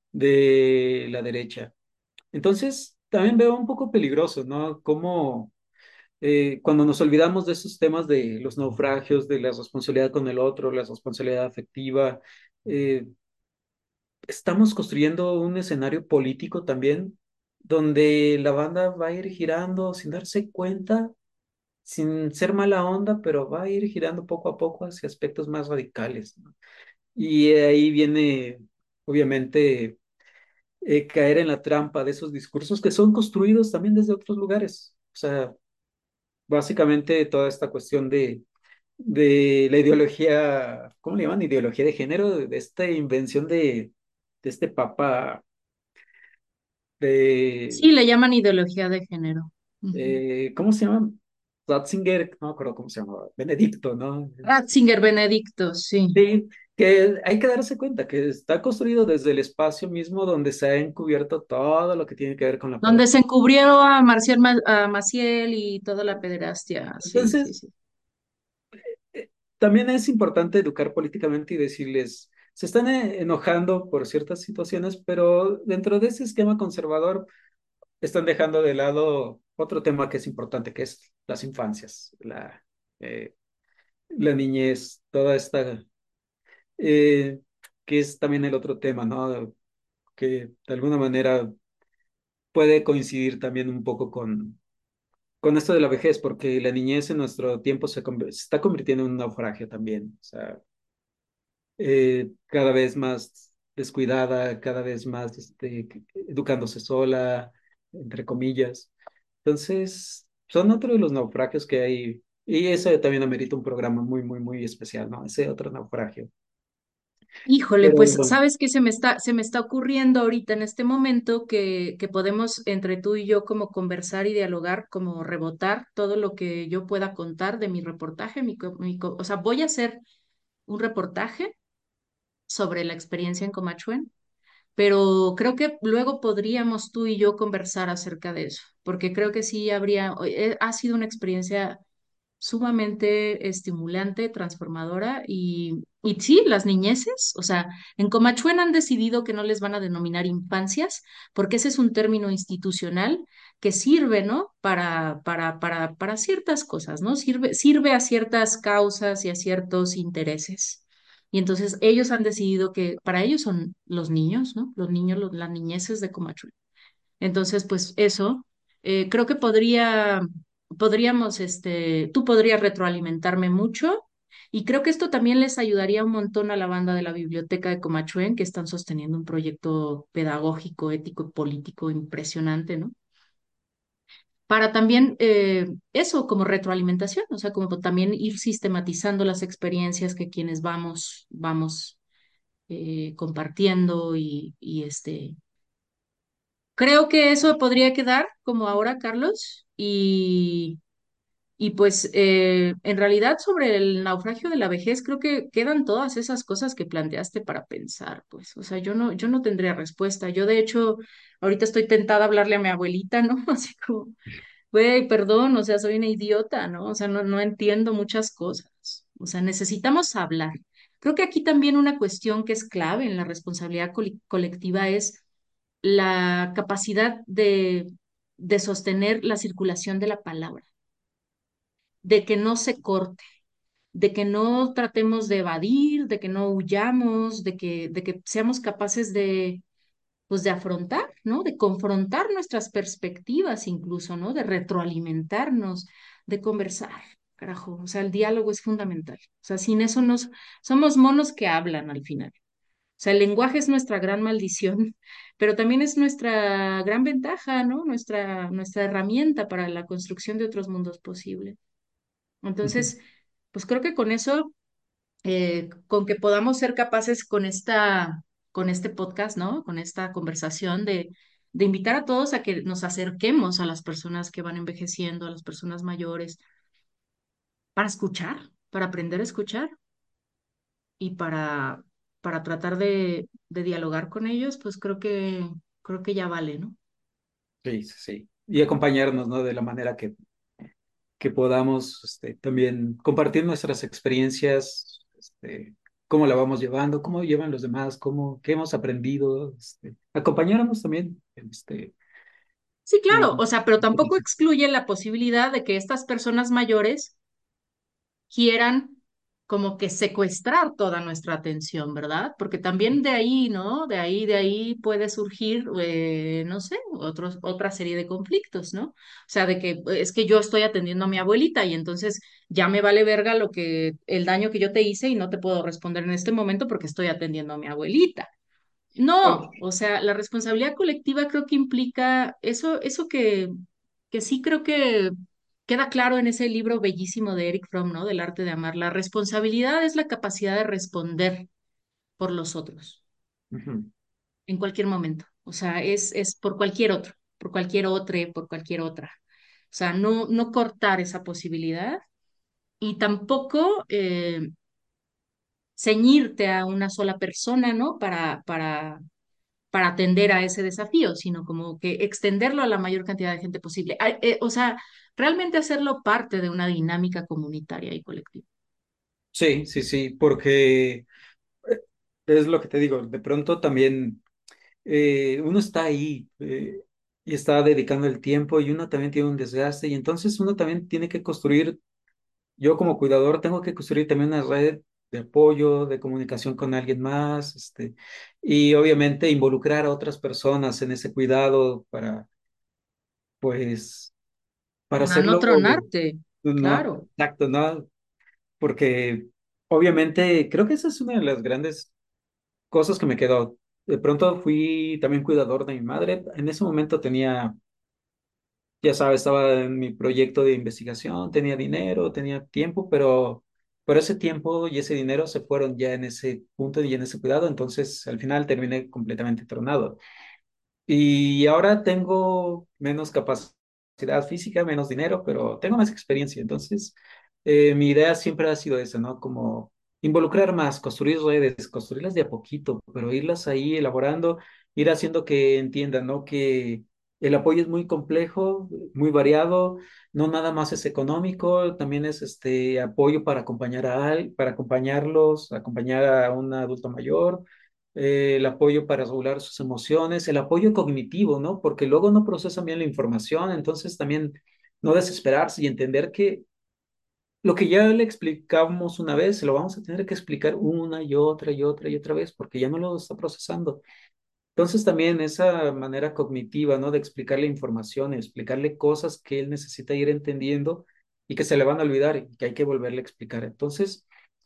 de la derecha. Entonces, también veo un poco peligroso, ¿no? Como eh, cuando nos olvidamos de esos temas de los naufragios, de la responsabilidad con el otro, la responsabilidad afectiva, eh, estamos construyendo un escenario político también donde la banda va a ir girando sin darse cuenta, sin ser mala onda, pero va a ir girando poco a poco hacia aspectos más radicales, ¿no? Y ahí viene, obviamente eh, caer en la trampa de esos discursos que son construidos también desde otros lugares. O sea, básicamente toda esta cuestión de, de la ideología, ¿cómo le llaman? Ideología de género, de esta invención de, de este papa, de, Sí, le llaman ideología de género. Ujú. eh, ¿cómo se llama? Ratzinger, no me acuerdo cómo se llamaba, Benedicto, ¿no? Ratzinger Benedicto, sí. Sí, que hay que darse cuenta que está construido desde el espacio mismo donde se ha encubierto todo lo que tiene que ver con la Donde se pedofilia. encubrió a Marcial Ma- a Maciel y toda la pederastia. Sí, sí, Entonces, sí. eh, también es importante educar políticamente y decirles, se están eh, enojando por ciertas situaciones, pero dentro de ese esquema conservador están dejando de lado otro tema que es importante, que es las infancias, la, eh, la niñez, toda esta, eh, que es también el otro tema, ¿no? Que de alguna manera puede coincidir también un poco con, con esto de la vejez, porque la niñez en nuestro tiempo se, conv- se está convirtiendo en un naufragio también. O sea, eh, cada vez más descuidada, cada vez más este, educándose sola, entre comillas. Entonces, son otro de los naufragios que hay, y ese también amerita un programa muy, muy, muy especial, ¿no? Ese otro naufragio. Híjole, Pero pues sabes que se me está, se me está ocurriendo ahorita en este momento que, que podemos entre tú y yo como conversar y dialogar, como rebotar todo lo que yo pueda contar de mi reportaje, mi, co- mi co- o sea, voy a hacer un reportaje sobre la experiencia en Comachuen, pero creo que luego podríamos tú y yo conversar acerca de eso, porque creo que sí habría, eh, ha sido una experiencia sumamente estimulante, transformadora y, y sí, las niñeces, o sea, en Comachuen han decidido que no les van a denominar infancias porque ese es un término institucional que sirve, ¿no? Para, para, para, para ciertas cosas, ¿no? Sirve, sirve a ciertas causas y a ciertos intereses. Y entonces ellos han decidido que para ellos son los niños, ¿no? Los niños, los- las niñeces de Comachuen. Entonces, pues eso, eh, creo que podría, podríamos, este, tú podrías retroalimentarme mucho y creo que esto también les ayudaría un montón a la banda de la Biblioteca de Comachuen, que están sosteniendo un proyecto pedagógico, ético y político impresionante, ¿no? Para también eh, eso como retroalimentación, o sea, como también ir sistematizando las experiencias que quienes vamos, vamos eh, compartiendo y, y este, creo que eso podría quedar como ahora, Carlos, y, y pues eh, en realidad sobre el naufragio de la vejez creo que quedan todas esas cosas que planteaste para pensar, pues, o sea, yo no, yo no tendría respuesta. Yo de hecho ahorita estoy tentada a hablarle a mi abuelita, ¿no? Así como, güey, perdón, o sea, soy una idiota, ¿no? O sea, no, no entiendo muchas cosas. O sea, necesitamos hablar. Creo que aquí también una cuestión que es clave en la responsabilidad col- colectiva es la capacidad de, de sostener la circulación de la palabra, de que no se corte, de que no tratemos de evadir, de que no huyamos, de que, de que seamos capaces de, pues, de afrontar, ¿no? De confrontar nuestras perspectivas incluso, ¿no? De retroalimentarnos, de conversar. Carajo, o sea, el diálogo es fundamental. O sea, sin eso nos somos monos que hablan al final. O sea, el lenguaje es nuestra gran maldición, pero también es nuestra gran ventaja, ¿no? Nuestra, nuestra herramienta para la construcción de otros mundos posibles. Entonces, pues creo que con eso, eh, con que podamos ser capaces con esta, con este podcast, ¿no? Con esta conversación de, de invitar a todos a que nos acerquemos a las personas que van envejeciendo, a las personas mayores, para escuchar, para aprender a escuchar y para, para tratar de, de dialogar con ellos, pues creo que, creo que ya vale, ¿no? sí, sí, sí. Y acompañarnos, ¿no? De la manera que, que podamos este, también compartir nuestras experiencias, este, cómo la vamos llevando, cómo llevan los demás, cómo, qué hemos aprendido, este, acompañarnos también, este, Sí, claro, en- o sea, pero tampoco excluye la posibilidad de que estas personas mayores quieran como que secuestrar toda nuestra atención, ¿verdad? Porque también de ahí, ¿no? De ahí, de ahí puede surgir, eh, no sé, otros, otra serie de conflictos, ¿no? O sea, de que eh, es que yo estoy atendiendo a mi abuelita y entonces ya me vale verga lo que, el daño que yo te hice y no te puedo responder en este momento porque estoy atendiendo a mi abuelita. No, o sea, la responsabilidad colectiva creo que implica eso, eso que, que sí creo que queda claro en ese libro bellísimo de Eric Fromm, ¿no? Del arte de amar. La responsabilidad es la capacidad de responder por los otros Ujú. en cualquier momento. O sea, es, es por cualquier otro, por cualquier otro, por cualquier otra. O sea, no, no cortar esa posibilidad y tampoco eh, ceñirte a una sola persona, ¿no? Para, para, para atender a ese desafío, sino como que extenderlo a la mayor cantidad de gente posible. Ay, eh, o sea, realmente hacerlo parte de una dinámica comunitaria y colectiva. Sí, sí, sí, porque eh, es lo que te digo, de pronto también eh, uno está ahí eh, y está dedicando el tiempo y uno también tiene un desgaste y entonces uno también tiene que construir, yo como cuidador tengo que construir también una red de apoyo, de comunicación con alguien más, este, y obviamente involucrar a otras personas en ese cuidado para, pues, para Para no hacerlo, tronarte, no, claro. exacto, ¿no? Porque obviamente creo que esa es una de las grandes cosas que me quedó. De pronto fui también cuidador de mi madre. En ese momento tenía, ya sabes, estaba en mi proyecto de investigación, tenía dinero, tenía tiempo, pero, pero ese tiempo y ese dinero se fueron ya en ese punto y en ese cuidado. Entonces al final terminé completamente tronado. Y ahora tengo menos capacidad física, menos dinero, pero tengo más experiencia. Entonces, eh, mi idea siempre ha sido esa, ¿no? Como involucrar más, construir redes, construirlas de a poquito, pero irlas ahí elaborando, ir haciendo que entiendan, ¿no? Que el apoyo es muy complejo, muy variado, no nada más es económico, también es este apoyo para acompañar a al- para acompañarlos, acompañar a un adulto mayor, eh, el apoyo para regular sus emociones, el apoyo cognitivo, ¿no? Porque luego no procesan bien la información, entonces también no desesperarse y entender que lo que ya le explicamos una vez, se lo vamos a tener que explicar una y otra y otra y otra vez, porque ya no lo está procesando. Entonces también esa manera cognitiva, ¿no? De explicarle información, explicarle cosas que él necesita ir entendiendo y que se le van a olvidar y que hay que volverle a explicar. Entonces,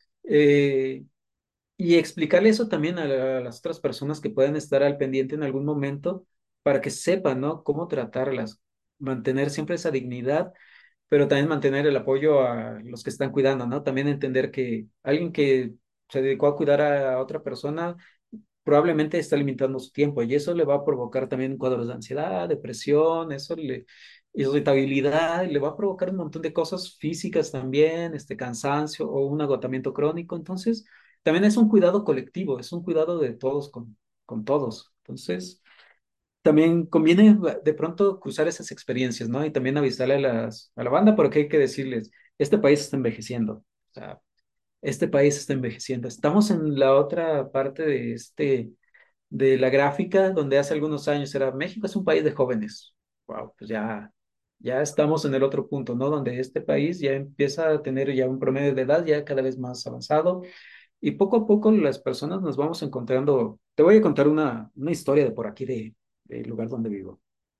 eh, y explicarle eso también a, la- a las otras personas que puedan estar al pendiente en algún momento para que sepan, ¿no? Cómo tratarlas, mantener siempre esa dignidad, pero también mantener el apoyo a los que están cuidando, ¿no? También entender que alguien que se dedicó a cuidar a otra persona probablemente está limitando su tiempo y eso le va a provocar también cuadros de ansiedad, depresión, eso le irritabilidad, le va a provocar un montón de cosas físicas también, este cansancio o un agotamiento crónico. Entonces, también es un cuidado colectivo, es un cuidado de todos con, con todos. Entonces, también conviene de pronto cruzar esas experiencias, ¿no? Y también avisarle a las, a la banda porque hay que decirles, este país está envejeciendo. O sea, este país está envejeciendo. Estamos en la otra parte de este de la gráfica, donde hace algunos años era México es un país de jóvenes. Wow, pues ya, ya estamos en el otro punto, ¿no? Donde este país ya empieza a tener ya un promedio de edad ya cada vez más avanzado y poco a poco las personas nos vamos encontrando. Te voy a contar una, una historia de por aquí de, del lugar donde vivo.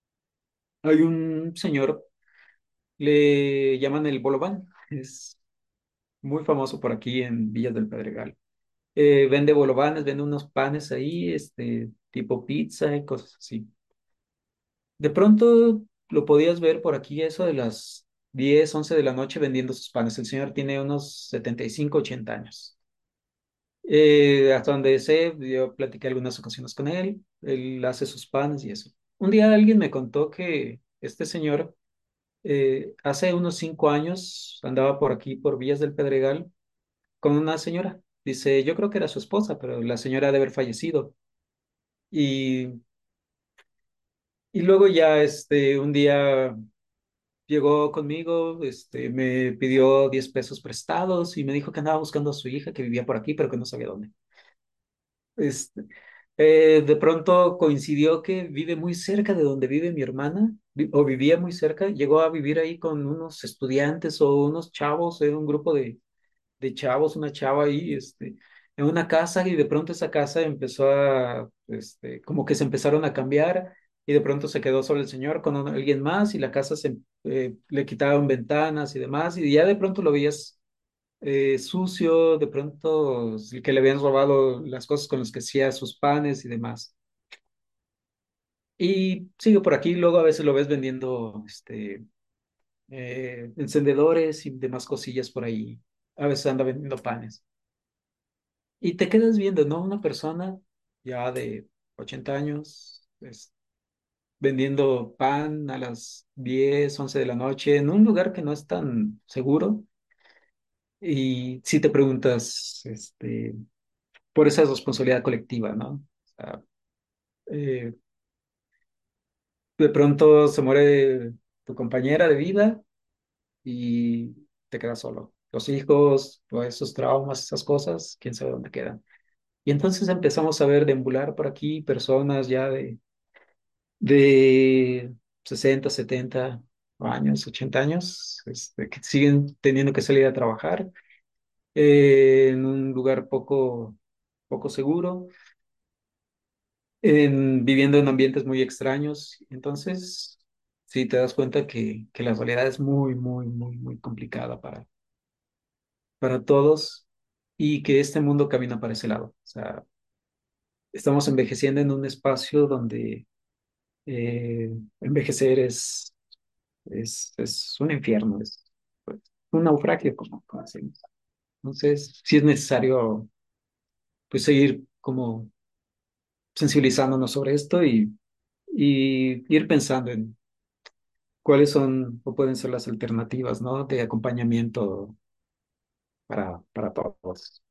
Hay un señor, le llaman el Bolobán, es muy famoso por aquí en Villas del Pedregal. Eh, vende bolovanes, vende unos panes ahí, este, tipo pizza y cosas así. De pronto lo podías ver por aquí, eso de las diez once de la noche vendiendo sus panes. El señor tiene unos setenta y cinco ochenta años. Eh, hasta donde sé, yo platiqué algunas ocasiones con él, él hace sus panes y eso. Un día alguien me contó que este señor eh, hace unos cinco años andaba por aquí, por Villas del Pedregal, con una señora. Dice, yo creo que era su esposa, pero la señora ha de haber fallecido. Y, y luego ya este, un día llegó conmigo, este, me pidió diez pesos prestados y me dijo que andaba buscando a su hija que vivía por aquí, pero que no sabía dónde. Este, eh, de pronto coincidió que vive muy cerca de donde vive mi hermana, vi- o vivía muy cerca, llegó a vivir ahí con unos estudiantes o unos chavos, era un grupo de, de chavos, una chava ahí, este, en una casa y de pronto esa casa empezó a, este, como que se empezaron a cambiar y de pronto se quedó solo el señor con un- alguien más y la casa se, eh, le quitaban ventanas y demás y ya de pronto lo veías eh, sucio, de pronto el que le habían robado las cosas con las que hacía sus panes y demás. Y sigue por aquí, luego a veces lo ves vendiendo este, eh, encendedores y demás cosillas por ahí. A veces anda vendiendo panes. Y te quedas viendo, ¿no? Una persona ya de ochenta años, pues, vendiendo pan a las diez once de la noche en un lugar que no es tan seguro. Y si te preguntas, este, por esa responsabilidad colectiva, ¿no? O sea, eh, de pronto se muere tu compañera de vida y te quedas solo. Los hijos, pues esos traumas, esas cosas, quién sabe dónde quedan. Y entonces empezamos a ver deambular por aquí personas ya de, de sesenta setenta años, ochenta años, este, que siguen teniendo que salir a trabajar eh, en un lugar poco, poco seguro, en, viviendo en ambientes muy extraños. Entonces, sí te das cuenta que, que la realidad es muy, muy, muy, muy complicada para, para todos y que este mundo camina para ese lado. O sea, estamos envejeciendo en un espacio donde eh, envejecer es, es, es un infierno, es pues, un naufragio, como, como decimos. Entonces, sí es necesario pues seguir como sensibilizándonos sobre esto y, y ir pensando en cuáles son o pueden ser las alternativas, ¿no? De acompañamiento para, para todos.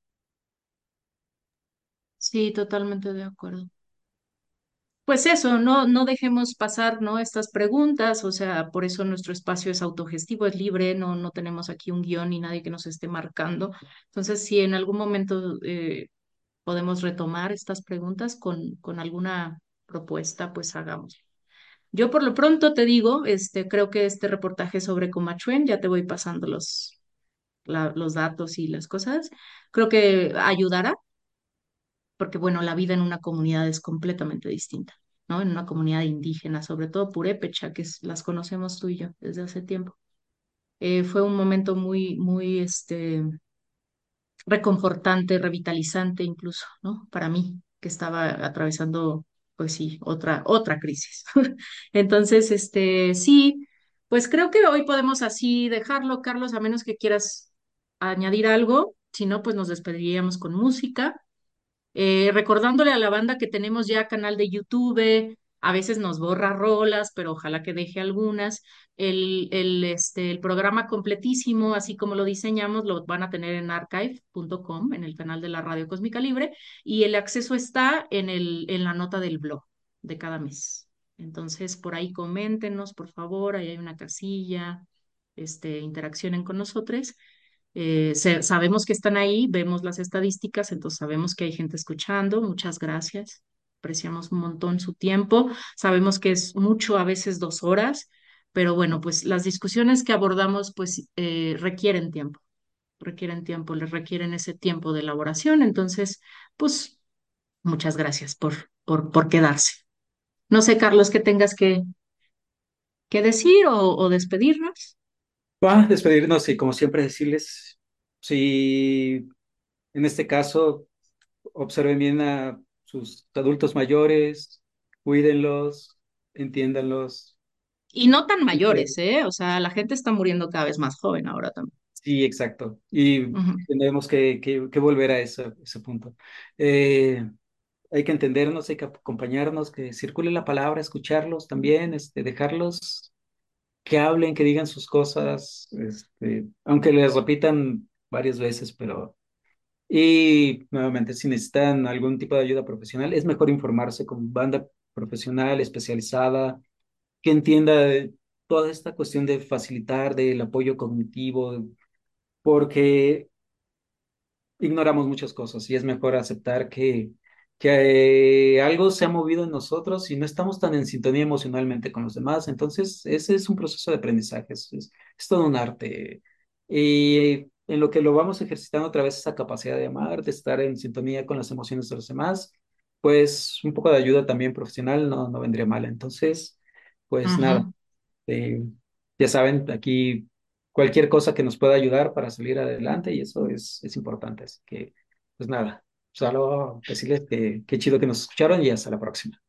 Sí, totalmente de acuerdo. Pues eso, no, no dejemos pasar, ¿no? Estas preguntas, o sea, por eso nuestro espacio es autogestivo, es libre, no, no tenemos aquí un guión ni nadie que nos esté marcando. Entonces, si en algún momento eh, podemos retomar estas preguntas con, con alguna propuesta, pues hagamos. Yo por lo pronto te digo, este, creo que este reportaje sobre Comachuén, ya te voy pasando los, la- los datos y las cosas, creo que ayudará porque bueno, la vida en una comunidad es completamente distinta, ¿no? En una comunidad indígena, sobre todo purépecha, que es- las conocemos tú y yo desde hace tiempo. Eh, fue un momento muy, muy, este, reconfortante, revitalizante incluso, ¿no? Para mí, que estaba atravesando, pues sí, otra, otra crisis. Entonces, este, sí, pues creo que hoy podemos así dejarlo, Carlos, a menos que quieras añadir algo, si no, pues nos despediríamos con música. Eh, recordándole a la banda que tenemos ya canal de YouTube, a veces nos borra rolas, pero ojalá que deje algunas. El, el, este, el programa completísimo, así como lo diseñamos, lo van a tener en archive punto com, en el canal de la Radio Cósmica Libre, y el acceso está en, el, en la nota del blog de cada mes. Entonces, por ahí coméntenos, por favor, ahí hay una casilla, este, interaccionen con nosotros. Eh, se- sabemos que están ahí, vemos las estadísticas, entonces sabemos que hay gente escuchando. Muchas gracias. Apreciamos un montón su tiempo. Sabemos que es mucho, a veces dos horas, pero bueno, pues las discusiones que abordamos pues eh, requieren tiempo, requieren tiempo, les requieren ese tiempo de elaboración. Entonces, pues muchas gracias por, por, por quedarse. No sé, Carlos, qué tengas que, que decir o, o despedirnos. Va a despedirnos y como siempre decirles, si en este caso observen bien a sus adultos mayores, cuídenlos, entiéndanlos. Y no tan mayores, ¿eh? O sea, la gente está muriendo cada vez más joven ahora también. Sí, exacto. Y Ujú, tenemos que, que, que volver a ese, ese punto. Eh, hay que entendernos, hay que acompañarnos, que circule la palabra, escucharlos también, este, dejarlos que hablen, que digan sus cosas, este, aunque les repitan varias veces, pero... Y nuevamente, si necesitan algún tipo de ayuda profesional, es mejor informarse con banda profesional especializada que entienda de toda esta cuestión de facilitar del apoyo cognitivo, porque ignoramos muchas cosas y es mejor aceptar que, que eh, algo se ha movido en nosotros y no estamos tan en sintonía emocionalmente con los demás. Entonces, ese es un proceso de aprendizaje, es, es, es todo un arte. Y en lo que lo vamos ejercitando otra vez esa capacidad de amar, de estar en sintonía con las emociones de los demás, pues un poco de ayuda también profesional no, no vendría mal. Entonces, pues nada. ujú. Eh, ya saben, aquí cualquier cosa que nos pueda ayudar para salir adelante y eso es, es importante. Así que, pues nada, solo decirles que qué chido que nos escucharon y hasta la próxima.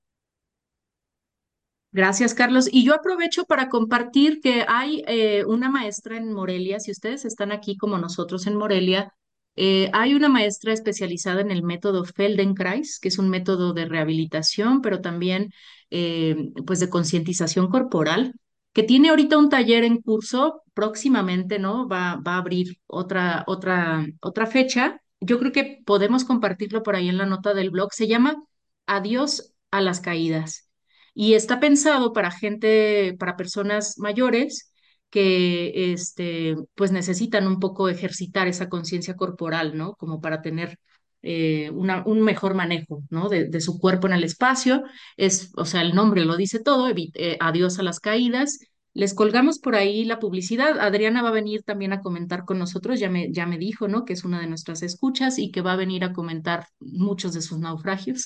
Gracias, Carlos. Y yo aprovecho para compartir que hay eh, una maestra en Morelia, si ustedes están aquí como nosotros en Morelia, Eh, hay una maestra especializada en el método Feldenkrais, que es un método de rehabilitación, pero también eh, pues de concientización corporal, que tiene ahorita un taller en curso próximamente, ¿no? Va, va a abrir otra, otra, otra fecha. Yo creo que podemos compartirlo por ahí en la nota del blog. Se llama Adiós a las caídas y está pensado para gente, para personas mayores que este, pues necesitan un poco ejercitar esa conciencia corporal, ¿no? Como para tener eh, una, un mejor manejo, ¿no? De, de su cuerpo en el espacio. Es, o sea, el nombre lo dice todo, evi- eh, adiós a las caídas. Les colgamos por ahí la publicidad. Adriana va a venir también a comentar con nosotros, ya me, ya me dijo, ¿no? Que es una de nuestras escuchas y que va a venir a comentar muchos de sus naufragios.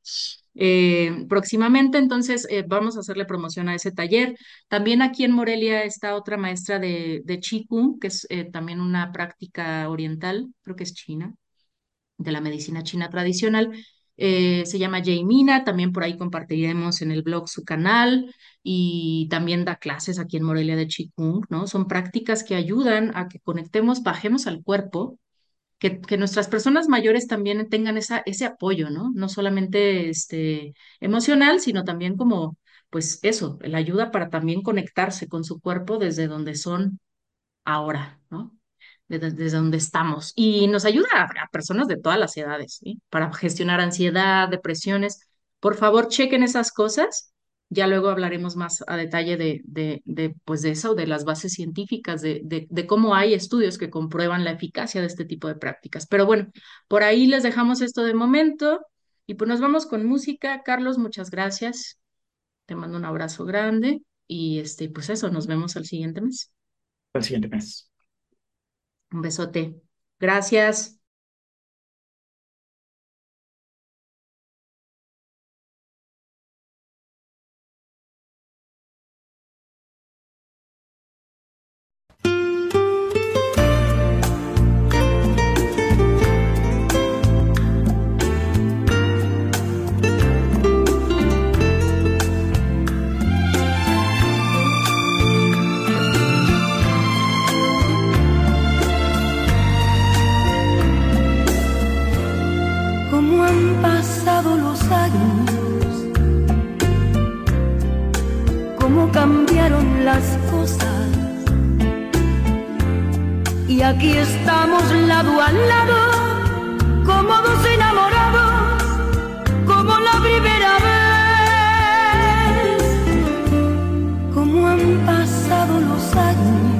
Eh, próximamente, entonces eh, vamos a hacerle promoción a ese taller. También aquí en Morelia está otra maestra de, de Qigong, que es eh, también una práctica oriental, creo que es china, de la medicina china tradicional. Eh, se llama Jaimina, también por ahí compartiremos en el blog su canal y también da clases aquí en Morelia de Qigong, ¿no? Son prácticas que ayudan a que conectemos, bajemos al cuerpo, que, que nuestras personas mayores también tengan esa, ese apoyo, ¿no? No solamente este, emocional, sino también como, pues eso, la ayuda para también conectarse con su cuerpo desde donde son ahora, ¿no? Desde, desde donde estamos. Y nos ayuda a, a personas de todas las edades, ¿sí? Para gestionar ansiedad, depresiones. Por favor, chequen esas cosas. Ya luego hablaremos más a detalle de, de, de, pues de eso, de las bases científicas, de, de, de cómo hay estudios que comprueban la eficacia de este tipo de prácticas. Pero bueno, por ahí les dejamos esto de momento y pues nos vamos con música. Carlos, muchas gracias. Te mando un abrazo grande y este, pues eso, nos vemos al siguiente mes. El siguiente mes. Un besote. Gracias. Cómo han pasado los años, cómo cambiaron las cosas, y aquí estamos lado a lado, como dos enamorados, como la primera vez. Cómo han pasado los años,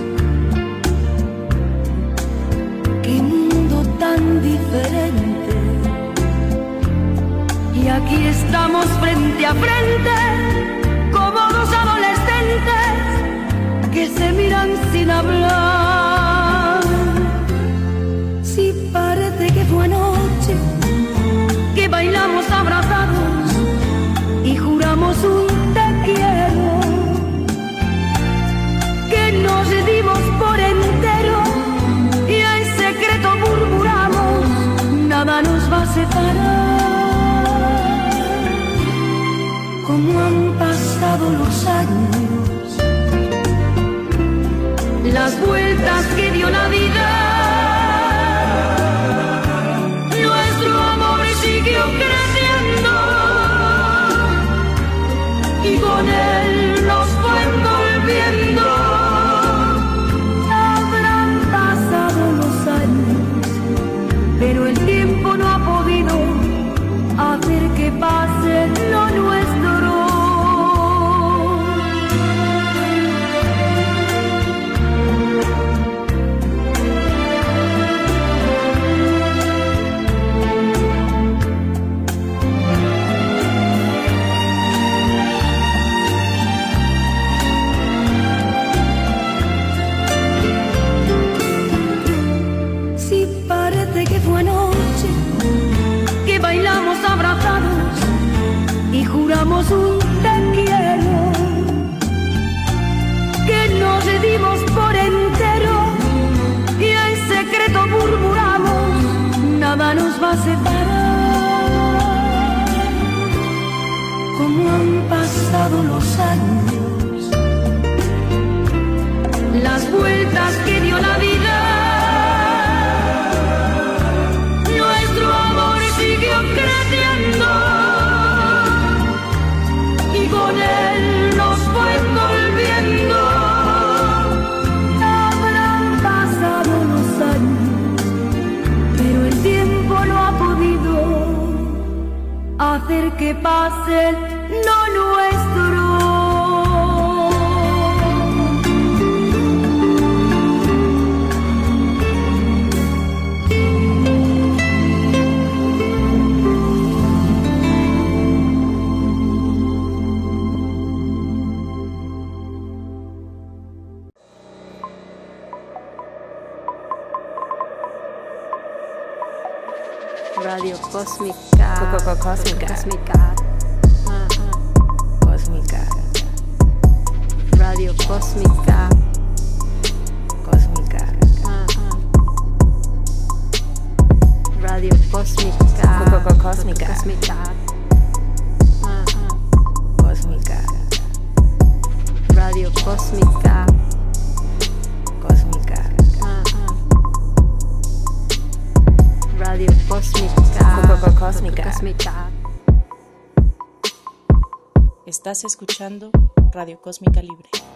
qué mundo tan diferente. Y aquí estamos frente a frente, como dos adolescentes que se miran sin hablar. Si parece que fue anoche, que bailamos abrazados y juramos un te quiero, que nos dimos por entero y en secreto murmuramos, nada nos va a separar. Cómo han pasado los años, las vueltas que dio la vida, nuestro amor siguió creciendo y con él nos fue envolviendo. Habrán pasado los años, pero el tiempo no ha podido hacer que pase lo nuestro. Si parece que fue anoche, que bailamos abrazados y juramos un te quiero, que nos dimos por entero y en secreto murmuramos, nada nos va a separar. Cómo han pasado los años, las vueltas que dio la vida, hacer que pase lo nuestro. Radio Cósmica. Cósmica. Cósmica. Cósmica. Radio Cósmica. Cósmica. Radio Cósmica. Cósmica. Cósmica. Cósmica. Radio Cósmica. Cósmica. Radio Cósmica. Cósmica. Cósmica. Estás escuchando Radio Cósmica Libre.